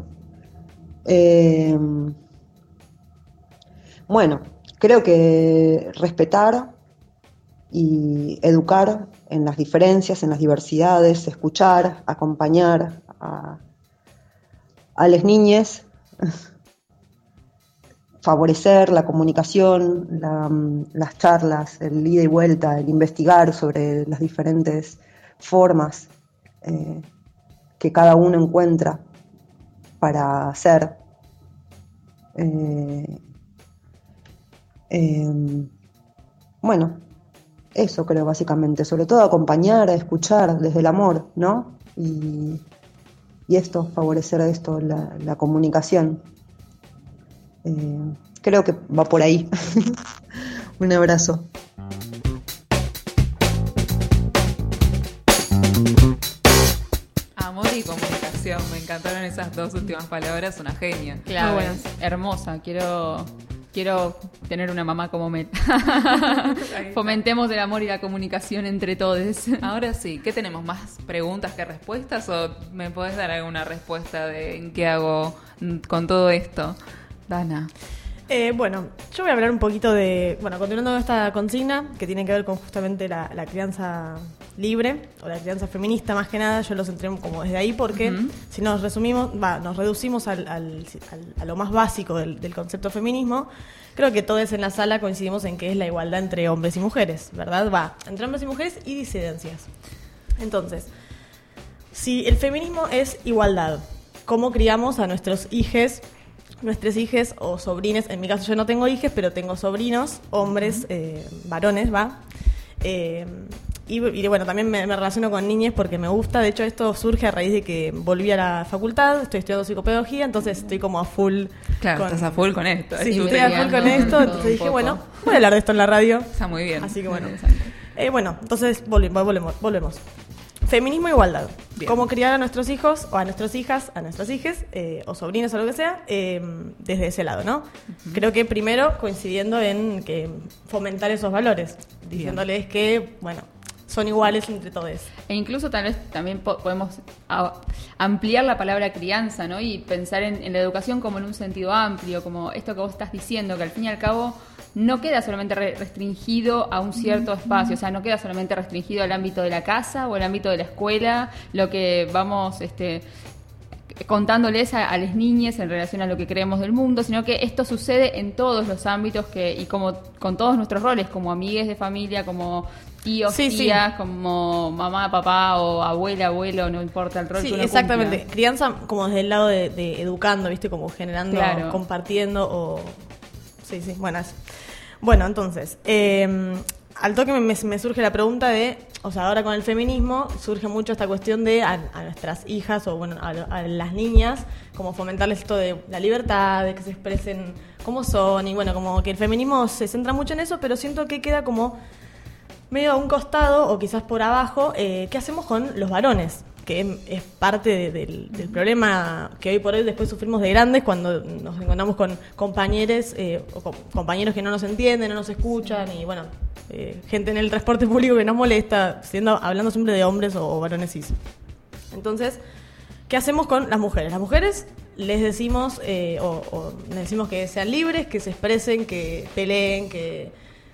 Bueno, creo que respetar y educar en las diferencias, en las diversidades, escuchar, acompañar a las niñas, favorecer la comunicación, las charlas, el ida y vuelta, el investigar sobre las diferentes formas que cada uno encuentra para ser. Bueno, eso creo básicamente, sobre todo acompañar, a escuchar desde el amor, ¿no? Y esto, favorecer esto, la comunicación. Creo que va por ahí. Un abrazo. Amor y comunicación, me encantaron esas dos últimas palabras, una genia. Claro, bueno, hermosa, quiero tener una mamá como Mel. Fomentemos el amor y la comunicación entre todos. Ahora sí, ¿qué tenemos? ¿Más preguntas que respuestas? ¿O me podés dar alguna respuesta de qué hago con todo esto? Dana. Bueno, yo voy a hablar un poquito de... Bueno, continuando con esta consigna, que tiene que ver con justamente la crianza libre, o la crianza feminista más que nada. Yo lo centré como desde ahí porque si nos resumimos, nos reducimos a lo más básico del concepto feminismo, creo que todos en la sala coincidimos en que es la igualdad entre hombres y mujeres, ¿verdad? Entre hombres y mujeres y disidencias. Entonces, si el feminismo es igualdad, ¿cómo criamos a nuestras hijes o sobrines? En mi caso yo no tengo hijes, pero tengo sobrinos, hombres, varones, y bueno, también me relaciono con niñas porque me gusta. De hecho, esto surge a raíz de que volví a la facultad, estoy estudiando psicopedagogía, entonces estoy como a full. Claro, estás a full con esto. Sí, estoy a full con esto, entonces dije, bueno, voy a hablar de esto en la radio. Está muy bien. Así que bueno. Bueno, entonces volvemos. Feminismo e igualdad. Bien. Cómo criar a nuestros hijos, o a nuestras hijas, a nuestras hijes, o sobrinos o lo que sea, desde ese lado, ¿no? Creo que primero coincidiendo en que fomentar esos valores, diciéndoles que, bueno, son iguales entre todos. E incluso tal vez también podemos ampliar la palabra crianza, ¿no? Y pensar en la educación como en un sentido amplio, como esto que vos estás diciendo, que al fin y al cabo no queda solamente restringido a un cierto espacio, o sea, no queda solamente restringido al ámbito de la casa o al ámbito de la escuela, lo que vamos contándoles a las niñas en relación a lo que creemos del mundo, sino que esto sucede en todos los ámbitos y como con todos nuestros roles, como amigues de familia, como tíos, tías, como mamá, papá o abuela, abuelo, no importa el rol que uno exactamente. cumpla. Crianza como desde el lado de educando, ¿viste? Como generando, compartiendo o... Sí, bueno, entonces, al toque me surge la pregunta de, o sea, ahora con el feminismo surge mucho esta cuestión de a nuestras hijas o bueno, a las niñas, como fomentarles esto de la libertad, de que se expresen como son y bueno, como que el feminismo se centra mucho en eso, pero siento que queda como medio a un costado o quizás por abajo, ¿qué hacemos con los varones? Que es parte del problema que hoy por hoy después sufrimos de grandes cuando nos encontramos con compañeros o compañeros que no nos entienden, no nos escuchan y bueno, gente en el transporte público que nos molesta, hablando siempre de hombres o varones cis. Entonces, ¿qué hacemos con las mujeres? Las mujeres les decimos o les decimos que sean libres, que se expresen, que peleen, que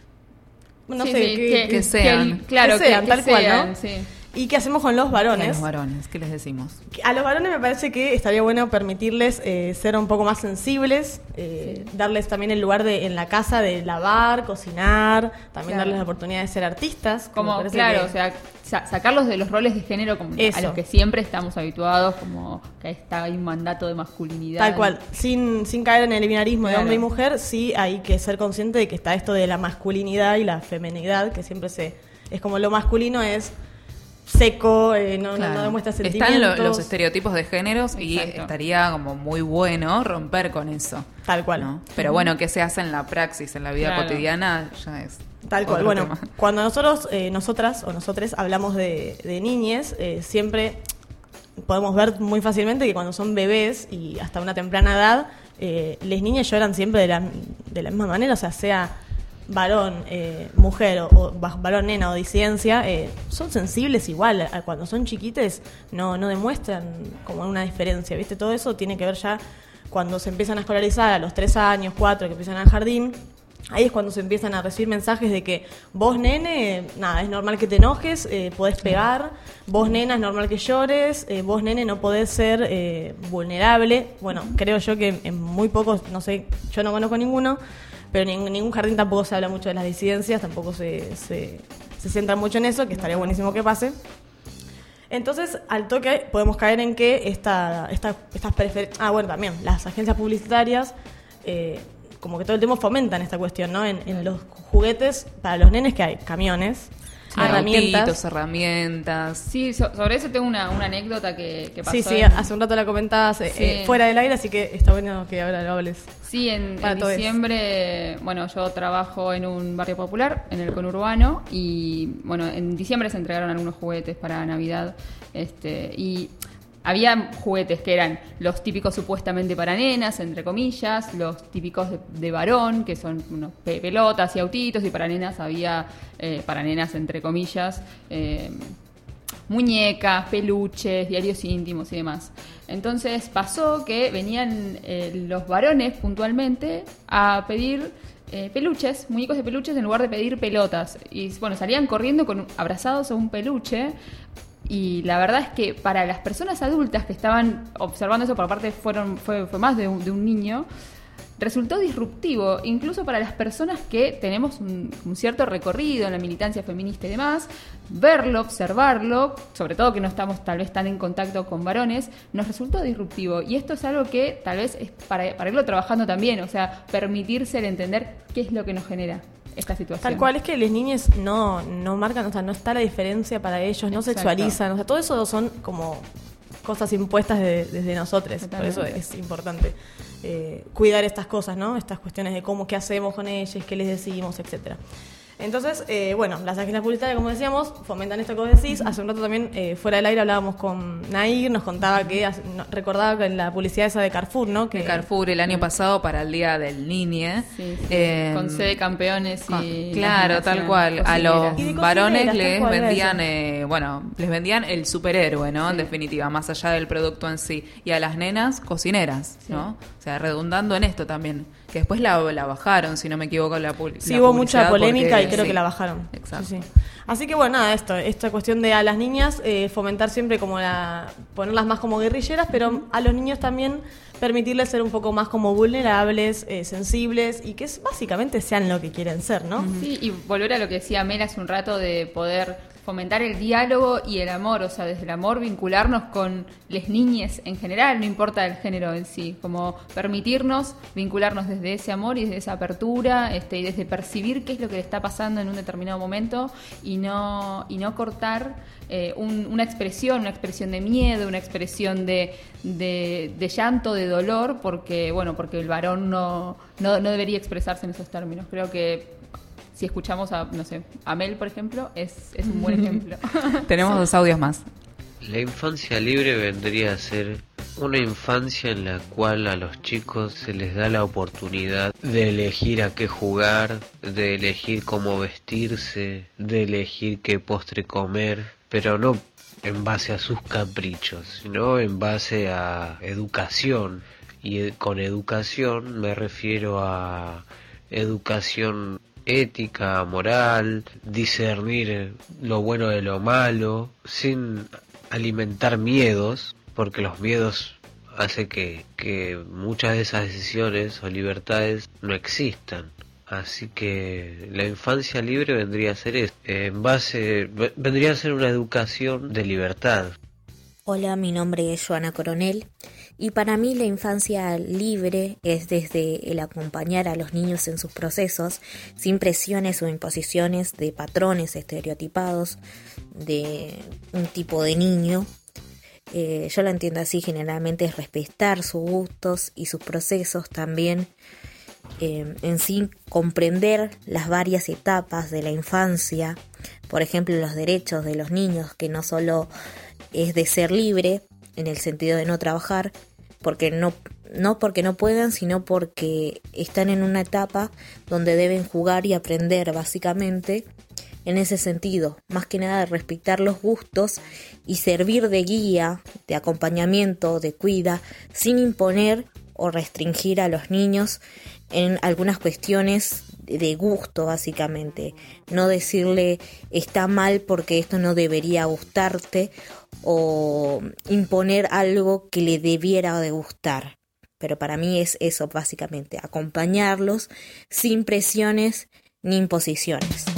que sean. Que sean, tal cual, ¿no? Sí. ¿Y qué hacemos con los varones? ¿Y a los varones? ¿Qué les decimos? A los varones me parece que estaría bueno permitirles ser un poco más sensibles, darles también el lugar en la casa de lavar, cocinar, también darles la oportunidad de ser artistas. Como, claro, o sea, sacarlos de los roles de género como a los que siempre estamos habituados, como que hay un mandato de masculinidad. Tal cual, sin caer en el binarismo de hombre y mujer, sí hay que ser consciente de que está esto de la masculinidad y la feminidad, que siempre es como lo masculino es seco, no demuestra sentimientos. Están los estereotipos de géneros. Exacto. Y estaría como muy bueno romper con eso. Tal cual. ¿No? Pero bueno, ¿qué se hace en la praxis, en la vida cotidiana? Ya es tal cual. Bueno, tema. Cuando nosotros, nosotras o nosotres hablamos de niñes, siempre podemos ver muy fácilmente que cuando son bebés y hasta una temprana edad, las niñas lloran siempre de la misma manera, o sea varón, mujer o varón, nena o disidencia, son sensibles igual. Cuando son chiquites no demuestran como una diferencia, ¿viste? Todo eso tiene que ver ya cuando se empiezan a escolarizar a los 3 años, 4, que empiezan al jardín. Ahí es cuando se empiezan a recibir mensajes de que vos, nene, es normal que te enojes, podés pegar, vos, nena, es normal que llores, vos, nene, no podés ser vulnerable. Bueno, creo yo que en muy pocos, no sé, yo no conozco ninguno, pero en ningún jardín tampoco se habla mucho de las disidencias, tampoco se centra mucho en eso, que estaría buenísimo que pase. Entonces, al toque podemos caer en que estas preferencias... bueno, también, las agencias publicitarias, como que todo el tiempo fomentan esta cuestión, ¿no? En los juguetes, para los nenes que hay camiones, herramientas. Sí, sobre eso tengo una anécdota que pasó. Sí, hace un rato la comentabas fuera del aire, así que está bueno que ahora lo hables. Sí, en diciembre, bueno, yo trabajo en un barrio popular, en el conurbano, y bueno, en diciembre se entregaron algunos juguetes para Navidad, y había juguetes que eran los típicos supuestamente para nenas, entre comillas, los típicos de varón, que son pelotas y autitos, y para nenas había, para nenas entre comillas, muñecas, peluches, diarios íntimos y demás. Entonces pasó que venían los varones puntualmente a pedir peluches, muñecos de peluches en lugar de pedir pelotas. Y bueno, salían corriendo abrazados a un peluche. Y la verdad es que para las personas adultas que estaban observando eso, por aparte fue más de un niño, resultó disruptivo, incluso para las personas que tenemos un cierto recorrido en la militancia feminista y demás, verlo, observarlo, sobre todo que no estamos tal vez tan en contacto con varones, nos resultó disruptivo. Y esto es algo que tal vez es para irlo trabajando también, o sea, permitirse el entender qué es lo que nos genera esta situación. Tal cual, es que las niñas no marcan, o sea, no está la diferencia para ellos, no sexualizan, o sea, todo eso son como cosas impuestas desde nosotros. Totalmente. Por eso es importante cuidar estas cosas, ¿no? Estas cuestiones de qué hacemos con ellas, qué les decimos, etcétera. Entonces, bueno, las agencias publicitarias, como decíamos, fomentan esto que vos decís. Hace un rato también, fuera del aire, hablábamos con Nair, nos contaba que, recordaba que en la publicidad esa de Carrefour, ¿no? Que Carrefour el año pasado para el Día del Niñe. Sí. Con sede campeones y... Claro, tal cual. A los varones les vendían, les vendían el superhéroe, ¿no? Sí. En definitiva, más allá del producto en sí. Y a las nenas, cocineras, ¿no? O sea, redundando en esto también. Que después la bajaron, si no me equivoco, la publicidad. Sí, hubo mucha polémica y creo que la bajaron. Exacto. Sí. Así que bueno, nada, esta cuestión de a las niñas fomentar siempre como ponerlas más como guerrilleras, pero a los niños también permitirles ser un poco más como vulnerables, sensibles y que básicamente sean lo que quieren ser, ¿no? Sí, y volver a lo que decía Mel hace un rato de poder fomentar el diálogo y el amor, o sea, desde el amor vincularnos con les niñes en general, no importa el género en sí, como permitirnos vincularnos desde ese amor y desde esa apertura, y desde percibir qué es lo que le está pasando en un determinado momento y no cortar una expresión de miedo, una expresión de llanto, de dolor, porque el varón no debería expresarse en esos términos. Creo que si escuchamos a Mel, por ejemplo, es un buen ejemplo. Tenemos 2 audios más. La infancia libre vendría a ser una infancia en la cual a los chicos se les da la oportunidad de elegir a qué jugar, de elegir cómo vestirse, de elegir qué postre comer, pero no en base a sus caprichos, sino en base a educación. Y con educación me refiero a educación ética, moral, discernir lo bueno de lo malo, sin alimentar miedos, porque los miedos hacen que muchas de esas decisiones o libertades no existan. Así que la infancia libre vendría a ser eso, vendría a ser una educación de libertad. Hola, mi nombre es Joana Coronel y para mí la infancia libre es desde el acompañar a los niños en sus procesos sin presiones o imposiciones de patrones estereotipados de un tipo de niño. Yo lo entiendo así, generalmente es respetar sus gustos y sus procesos también, en sí comprender las varias etapas de la infancia, por ejemplo los derechos de los niños, que no solo es de ser libre en el sentido de no trabajar porque no puedan, sino porque están en una etapa donde deben jugar y aprender básicamente. En ese sentido, más que nada de respetar los gustos y servir de guía, de acompañamiento, de cuida, sin imponer o restringir a los niños en algunas cuestiones de gusto, básicamente. No decirle está mal porque esto no debería gustarte o imponer algo que le debiera de gustar. Pero para mí es eso, básicamente, acompañarlos sin presiones ni imposiciones.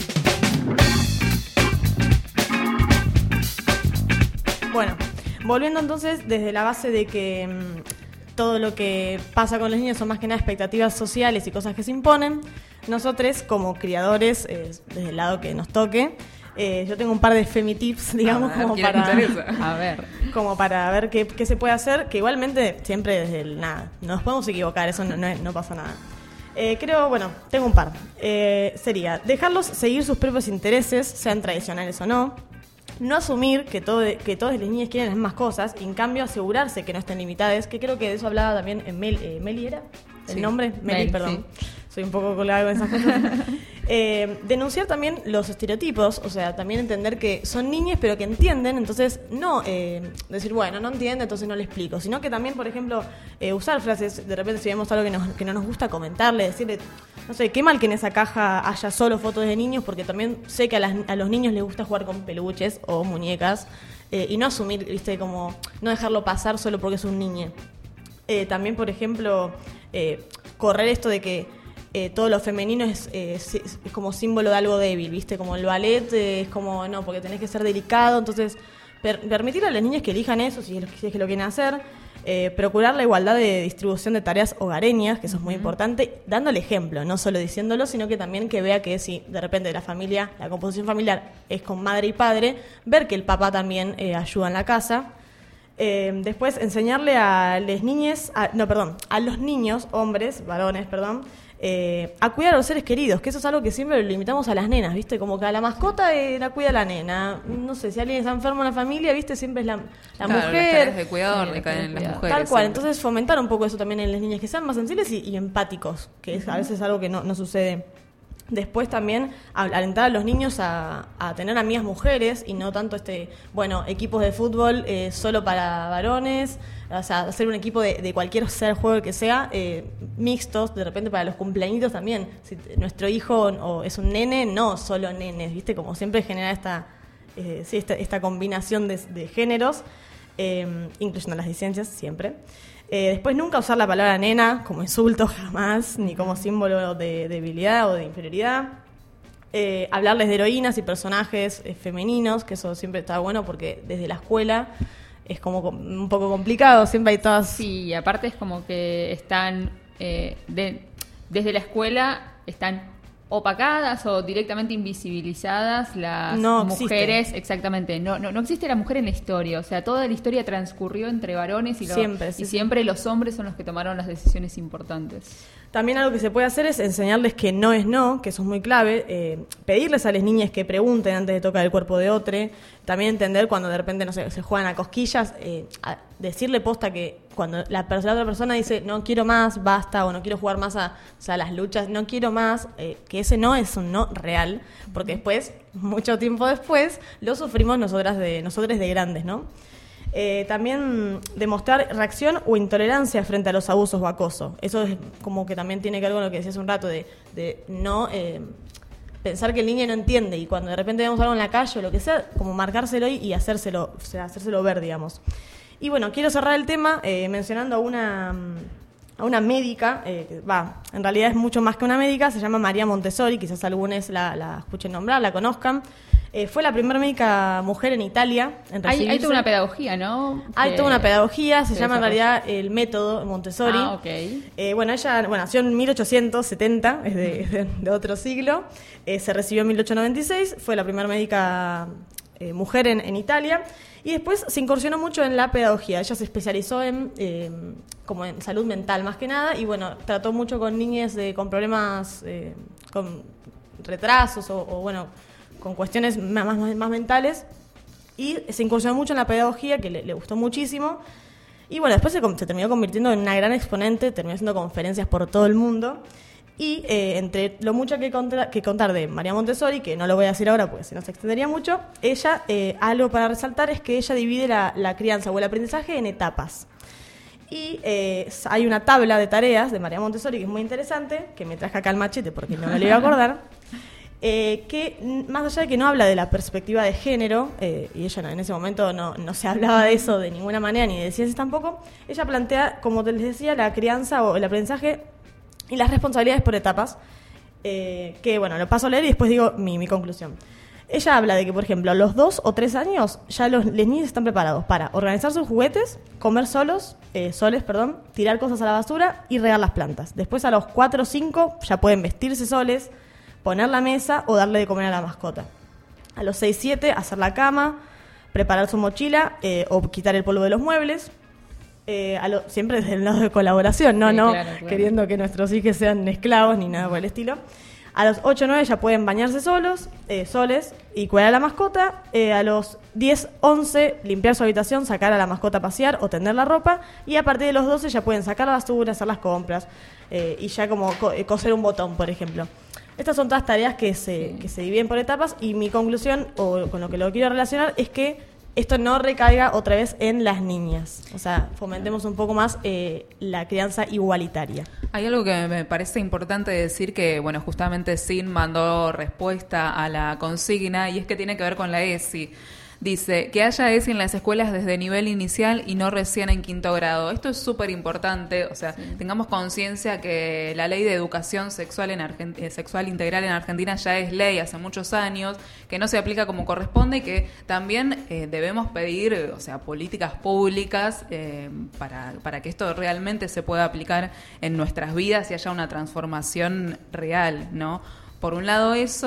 Bueno, volviendo entonces desde la base de que todo lo que pasa con los niños son más que nada expectativas sociales y cosas que se imponen, nosotros como criadores, desde el lado que nos toque, yo tengo un par de femitips, digamos, como para ver qué se puede hacer, que igualmente siempre desde el nada, nos podemos equivocar, eso no pasa nada. Tengo un par. Sería dejarlos seguir sus propios intereses, sean tradicionales o no. No asumir que todos los niños quieren las mismas cosas, y en cambio asegurarse que no estén limitadas, que creo que de eso hablaba también en Meli, ¿era? ¿El sí. nombre? Meli, perdón. Sí. Soy un poco colgada con esas cosas. Denunciar también los estereotipos, o sea, también entender que son niñas pero que entienden, entonces no decir, bueno, no entiende, entonces no le explico, sino que también, por ejemplo, usar frases, de repente si vemos algo que no nos gusta, comentarle, decirle, no sé, qué mal que en esa caja haya solo fotos de niños, porque también sé que a los niños les gusta jugar con peluches o muñecas, y no asumir, viste, como no dejarlo pasar solo porque es un niño. También, por ejemplo, correr esto de que todo lo femenino es como símbolo de algo débil, ¿viste? Como el ballet es como, no, porque tenés que ser delicado, entonces permitir a las niñas que elijan eso, si es que lo quieren hacer, procurar la igualdad de distribución de tareas hogareñas, que eso es muy importante, dando el ejemplo, no solo diciéndolo, sino que también que vea que si de repente la composición familiar es con madre y padre, ver que el papá también ayuda en la casa. Después enseñarle a los niños, hombres, varones, a cuidar a los seres queridos, que eso es algo que siempre lo limitamos a las nenas, ¿viste? Como que a la mascota la cuida la nena. No sé, si alguien está enfermo en la familia, ¿viste? Siempre es la claro, mujer. Las tareas de cuidado recaen en las mujeres. Tal cual, siempre. entonces fomentar un poco eso también en las niñas, que sean más sensibles y empáticos, que es a veces algo que no sucede. Después también alentar a los niños a tener amigas mujeres y no tanto equipos de fútbol solo para varones, o sea, hacer un equipo de cualquier ser juego que sea, mixtos, de repente para los cumpleañitos también. Si nuestro hijo es un nene, no solo nenes, ¿viste? Como siempre genera esta combinación de géneros, incluyendo las disidencias siempre. Después nunca usar la palabra nena como insulto jamás, ni como símbolo de debilidad o de inferioridad. Hablarles de heroínas y personajes femeninos, que eso siempre está bueno porque desde la escuela es como un poco complicado, siempre hay todas... Sí, aparte es como que están, desde la escuela están opacadas o directamente invisibilizadas las mujeres. Existe. Exactamente, no existe la mujer en la historia, o sea, toda la historia transcurrió entre varones y siempre los hombres son los que tomaron las decisiones importantes. También algo que se puede hacer es enseñarles que no es no, que eso es muy clave, pedirles a las niñas que pregunten antes de tocar el cuerpo de otro, también entender cuando de repente, no sé, se juegan a cosquillas, decirle posta que cuando la otra persona dice no quiero más, basta, o no quiero jugar más a las luchas, no quiero más, que ese no es un no real, porque después, mucho tiempo después, lo sufrimos nosotras de grandes, ¿no? También demostrar reacción o intolerancia frente a los abusos o acoso. Eso es como que también tiene que ver con lo que decías un rato, de no pensar que el niño no entiende, y cuando de repente vemos algo en la calle o lo que sea, como marcárselo y hacérselo ver, digamos. Y bueno, quiero cerrar el tema mencionando a una médica, en realidad es mucho más que una médica, se llama María Montessori, quizás algunos la escuchen nombrar, la conozcan. Fue la primera médica mujer en Italia en recibirse. Hay toda una pedagogía, ¿no? Hay toda una pedagogía, se llama en realidad el método Montessori. Ah, ok. Ella nació en 1870, es de otro siglo, se recibió en 1896, fue la primera médica mujer en Italia, y después se incursionó mucho en la pedagogía. Ella se especializó como en salud mental más que nada, y bueno, trató mucho con niñas con problemas, con retrasos o con cuestiones más mentales, y se incursionó mucho en la pedagogía, que le gustó muchísimo. Y bueno, después se terminó convirtiendo en una gran exponente, terminó haciendo conferencias por todo el mundo. Y entre lo mucho que contar de María Montessori, que no lo voy a decir ahora porque si no se extendería mucho, ella, algo para resaltar es que ella divide la crianza o el aprendizaje en etapas. Y hay una tabla de tareas de María Montessori que es muy interesante, que me traje acá el machete porque no me lo iba a acordar, que más allá de que no habla de la perspectiva de género, y ella en ese momento no se hablaba de eso de ninguna manera, ni de ciencias tampoco, ella plantea, como les decía, la crianza o el aprendizaje y las responsabilidades por etapas, que bueno, lo paso a leer y después digo mi conclusión. Ella habla de que, por ejemplo, a los 2 o 3 años ya los niños están preparados para organizar sus juguetes, comer soles, tirar cosas a la basura y regar las plantas. Después a los 4 o 5 ya pueden vestirse soles, poner la mesa o darle de comer a la mascota. A los 6, 7 hacer la cama, preparar su mochila o quitar el polvo de los muebles. Siempre desde el lado de colaboración, claro. Queriendo que nuestros hijos sean esclavos ni nada por el estilo. A los 8 o 9 ya pueden bañarse soles y cuidar a la mascota. A los 10, 11 limpiar su habitación, sacar a la mascota a pasear o tender la ropa. Y a partir de los 12 ya pueden sacar la basura, hacer las compras y ya como coser un botón, por ejemplo. Estas son todas tareas que se dividen por etapas, y mi conclusión, o con lo que lo quiero relacionar, es que esto no recaiga otra vez en las niñas. O sea, fomentemos un poco más la crianza igualitaria. Hay algo que me parece importante decir, que bueno, justamente Sin mandó respuesta a la consigna, y es que tiene que ver con la ESI. Dice que haya ESI en las escuelas desde nivel inicial y no recién en 5º grado. Esto es súper importante, o sea, tengamos conciencia que la ley de educación sexual sexual integral en Argentina ya es ley hace muchos años, que no se aplica como corresponde, y que también debemos pedir, o sea, políticas públicas para que esto realmente se pueda aplicar en nuestras vidas y haya una transformación real, ¿no? Por un lado eso,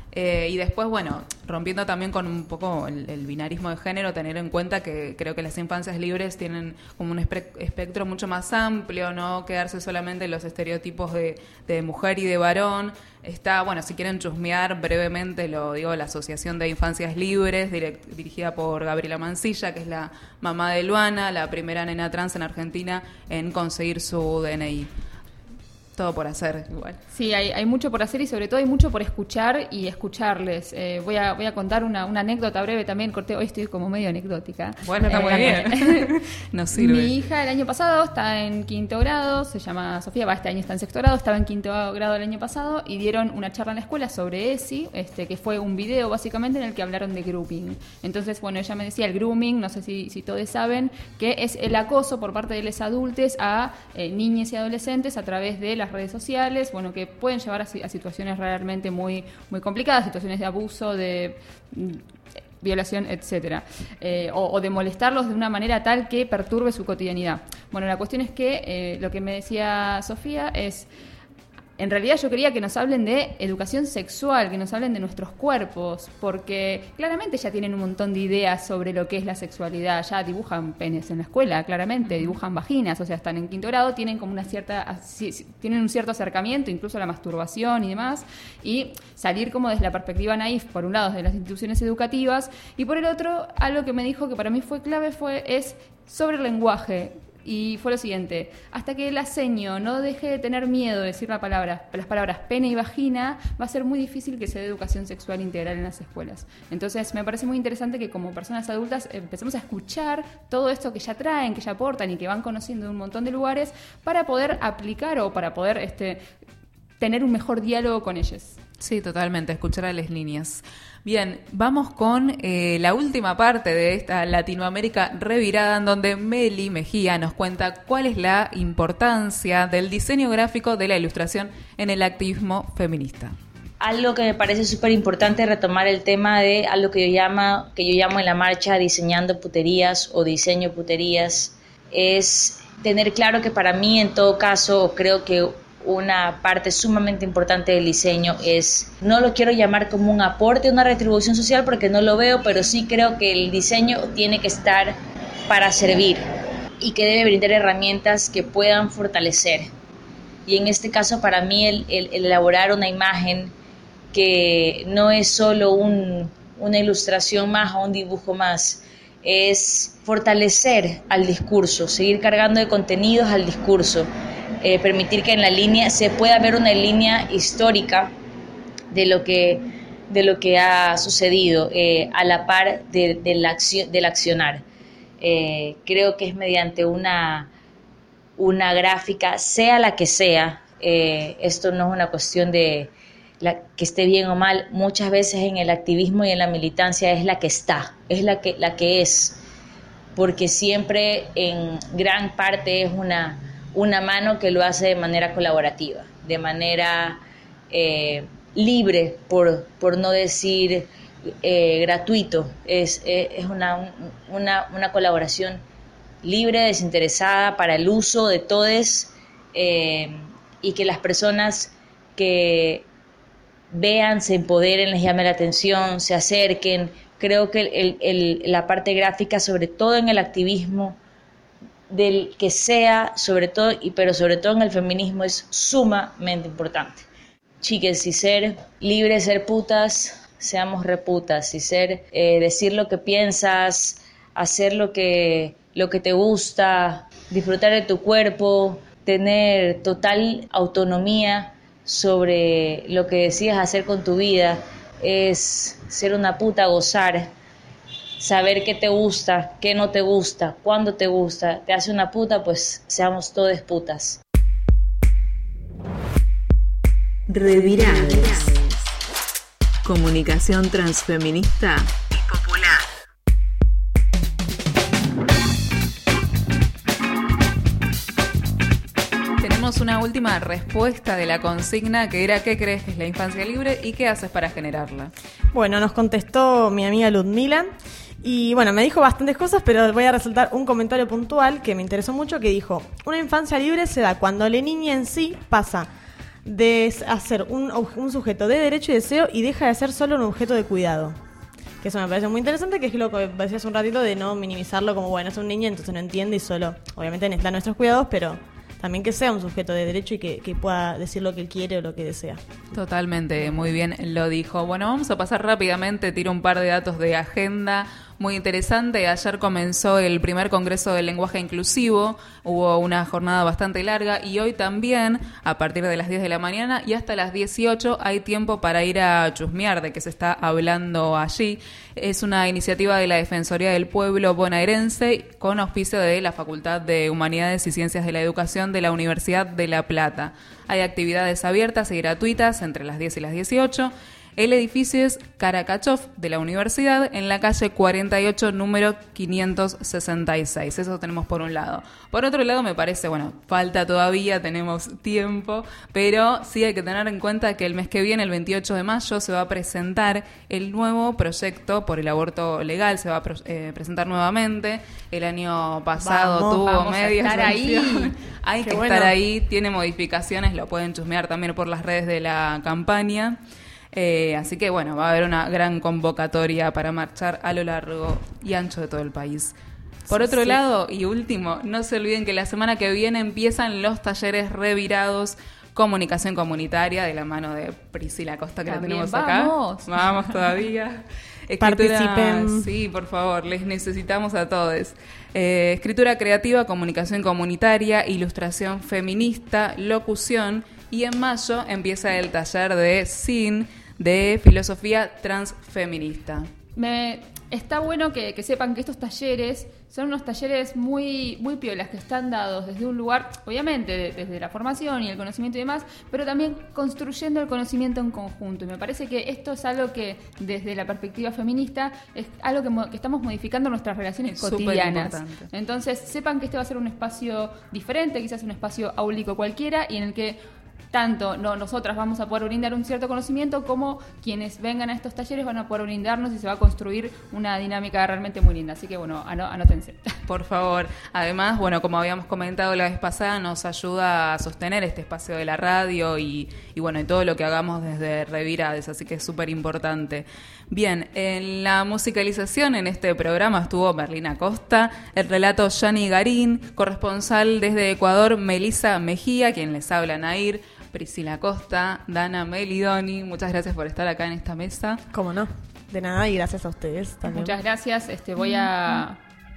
Y después, bueno, rompiendo también con un poco el binarismo de género, tener en cuenta que creo que las infancias libres tienen como un espectro mucho más amplio, no quedarse solamente en los estereotipos de mujer y de varón. Está, bueno, si quieren chusmear brevemente, lo digo, la Asociación de Infancias Libres, dirigida por Gabriela Mancilla, que es la mamá de Luana, la primera nena trans en Argentina en conseguir su DNI. Todo por hacer, igual. Sí, hay mucho por hacer y sobre todo hay mucho por escuchar y escucharles. Voy a contar una anécdota breve también. Hoy estoy como medio anecdótica. Bueno, está muy bien. Nos sirve. Mi hija el año pasado está en 5º grado, se llama Sofía, este año está en 6º grado, estaba en 5º grado el año pasado y dieron una charla en la escuela sobre ESI, que fue un video básicamente en el que hablaron de grooming. Entonces, bueno, ella me decía el grooming, no sé si todos saben, que es el acoso por parte de los adultos a niñas y adolescentes a través de las redes sociales, bueno, que pueden llevar a situaciones realmente muy, muy complicadas, situaciones de abuso, de violación, etcétera, o de molestarlos de una manera tal que perturbe su cotidianidad. Bueno, la cuestión es que lo que me decía Sofía es, en realidad yo quería que nos hablen de educación sexual, que nos hablen de nuestros cuerpos, porque claramente ya tienen un montón de ideas sobre lo que es la sexualidad, ya dibujan penes en la escuela, claramente, dibujan vaginas, o sea, están en 5º grado, tienen como tienen un cierto acercamiento, incluso a la masturbación y demás, y salir como desde la perspectiva naif, por un lado, desde las instituciones educativas, y por el otro, algo que me dijo que para mí fue clave es sobre el lenguaje. Y fue lo siguiente: hasta que la seño no deje de tener miedo de decir las palabras pene y vagina, va a ser muy difícil que se dé educación sexual integral en las escuelas. Entonces me parece muy interesante que como personas adultas empecemos a escuchar todo esto que ya traen, que ya aportan y que van conociendo de un montón de lugares para poder aplicar o para poder tener un mejor diálogo con ellos. Sí, totalmente, escuchar a las niñas. Bien, vamos con la última parte de esta Latinoamérica revirada, en donde Meli Mejía nos cuenta cuál es la importancia del diseño gráfico de la ilustración en el activismo feminista. Algo que me parece súper importante retomar el tema de algo que yo llamo en la marcha diseñando puterías o diseño puterías, es tener claro que para mí, en todo caso, creo que una parte sumamente importante del diseño es, no lo quiero llamar como un aporte, una retribución social, porque no lo veo, pero sí creo que el diseño tiene que estar para servir y que debe brindar herramientas que puedan fortalecer. Y en este caso, para mí, el elaborar una imagen que no es solo una ilustración más o un dibujo más, es fortalecer al discurso, seguir cargando de contenidos al discurso, permitir que en la línea se pueda ver una línea histórica de lo que ha sucedido a la par del accionar. Creo que es mediante una gráfica, sea la que sea, esto no es una cuestión de que esté bien o mal, muchas veces en el activismo y en la militancia es la que está, es la que es, porque siempre en gran parte es una mano que lo hace de manera colaborativa, de manera libre, por no decir gratuito. Es una colaboración libre, desinteresada, para el uso de todos, y que las personas que vean, se empoderen, les llame la atención, se acerquen. Creo que la parte gráfica, sobre todo en el activismo, del que sea, pero sobre todo en el feminismo, es sumamente importante. Chiques, y ser libres, ser putas, seamos reputas, y decir lo que piensas, hacer lo que te gusta, disfrutar de tu cuerpo, tener total autonomía sobre lo que decidas hacer con tu vida, es ser una puta, gozar, saber qué te gusta, qué no te gusta, cuándo te gusta, te hace una puta, pues seamos todas putas. Reviradas. Comunicación transfeminista y popular. Tenemos una última respuesta de la consigna, que era: ¿qué crees que es la infancia libre y qué haces para generarla? Bueno, nos contestó mi amiga Ludmila y bueno, me dijo bastantes cosas, pero voy a resaltar un comentario puntual que me interesó mucho, que dijo: una infancia libre se da cuando la niña en sí pasa de hacer un sujeto de derecho y deseo y deja de ser solo un objeto de cuidado. Que eso me parece muy interesante, que es lo que decía hace un ratito de no minimizarlo como, bueno, es un niño, entonces no entiende y solo, obviamente necesita nuestros cuidados, pero también que sea un sujeto de derecho y que pueda decir lo que él quiere o lo que desea. Totalmente, muy bien lo dijo. Bueno, vamos a pasar rápidamente, tiro un par de datos de agenda. Muy interesante, ayer comenzó el primer Congreso del Lenguaje Inclusivo, hubo una jornada bastante larga y hoy también, a partir de las 10 de la mañana y hasta las 18, hay tiempo para ir a chusmear de qué se está hablando allí. Es una iniciativa de la Defensoría del Pueblo bonaerense con auspicio de la Facultad de Humanidades y Ciencias de la Educación de la Universidad de La Plata. Hay actividades abiertas y gratuitas entre las 10 y las 18. El edificio es Karakachov de la universidad en la calle 48, número 566. Eso tenemos por un lado. Por otro lado, me parece, bueno, falta todavía, tenemos tiempo, pero sí hay que tener en cuenta que el mes que viene, el 28 de mayo, se va a presentar el nuevo proyecto por el aborto legal. Se va a presentar nuevamente. El año pasado vamos media a estar ahí. Hay que estar ahí. Tiene modificaciones, lo pueden chusmear también por las redes de la campaña. Así que bueno, va a haber una gran convocatoria para marchar a lo largo y ancho de todo el país. Por otro lado, y último, no se olviden que la semana que viene empiezan los talleres revirados Comunicación Comunitaria de la mano de Priscila Costa, que también la tenemos acá. Vamos todavía. Participen. Sí, por favor, les necesitamos a todos. Escritura creativa, comunicación comunitaria, ilustración feminista, locución. Y en mayo empieza el taller de SIN, de filosofía transfeminista. Está bueno que sepan que estos talleres son unos talleres muy, muy piolas, que están dados desde un lugar, obviamente, desde la formación y el conocimiento y demás, pero también construyendo el conocimiento en conjunto. Y me parece que esto es algo que, desde la perspectiva feminista, es algo que estamos modificando nuestras relaciones cotidianas. Entonces, sepan que este va a ser un espacio diferente, quizás un espacio áulico cualquiera, y en el que tanto nosotras vamos a poder brindar un cierto conocimiento, como quienes vengan a estos talleres van a poder brindarnos, y se va a construir una dinámica realmente muy linda. Así que bueno, anótense. Por favor. Además, bueno, como habíamos comentado la vez pasada, nos ayuda a sostener este espacio de la radio y bueno, y todo lo que hagamos desde Revirades, así que es súper importante. Bien, en la musicalización en este programa estuvo Merlina Costa, el relato Yanni Garín, corresponsal desde Ecuador Melissa Mejía, quien les habla Nair, Priscila Costa, Dana Melidoni. Muchas gracias por estar acá en esta mesa. ¿Cómo no? De nada, y gracias a ustedes también. Muchas gracias. Voy a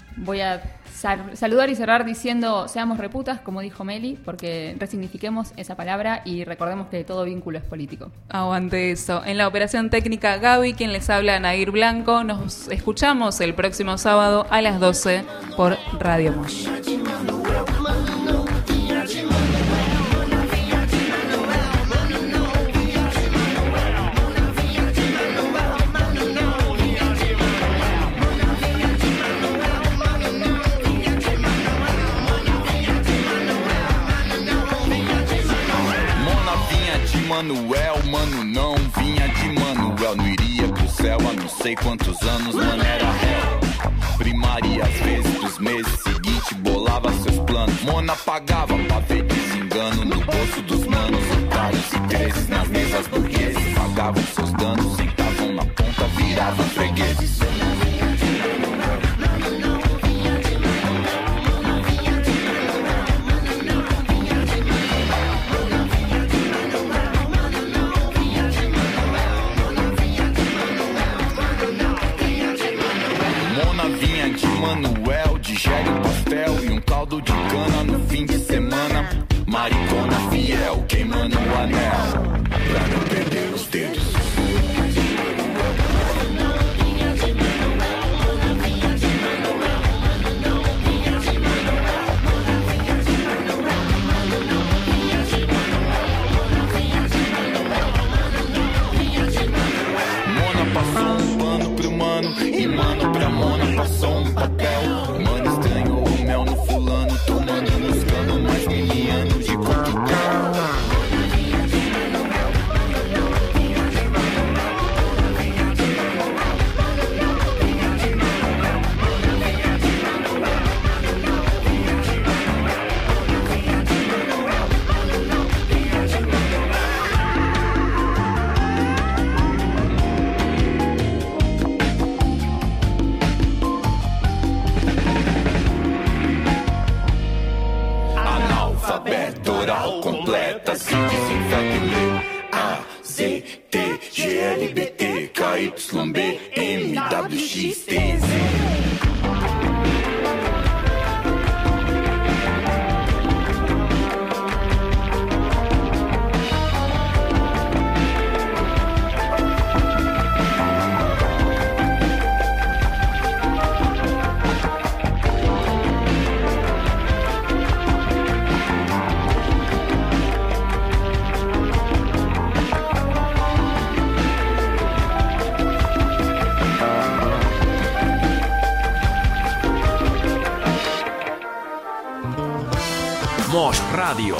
saludar y cerrar diciendo seamos reputas, como dijo Meli, porque resignifiquemos esa palabra y recordemos que todo vínculo es político. Aguante eso. En la operación técnica, Gaby, quien les habla, Nair Blanco. Nos escuchamos el próximo sábado a las 12 por Radio Mosh. Manuel, mano, não vinha de Manuel. Não iria pro céu há não sei quantos anos, mano, era réu. Primária, às vezes, dos meses seguintes, bolava seus planos. Mona pagava pra ver desengano no bolso dos manos. Otários e 13 nas mesas burgueses, pagavam seus danos, sentavam na ponta, viravam fregueses. Manuel, digere pastel e caldo de cana no fim de semana. Maricona fiel, queimando o anel pra não perder os dedos. T, GLBT, KYB, MWXTZ. Mosh Radio.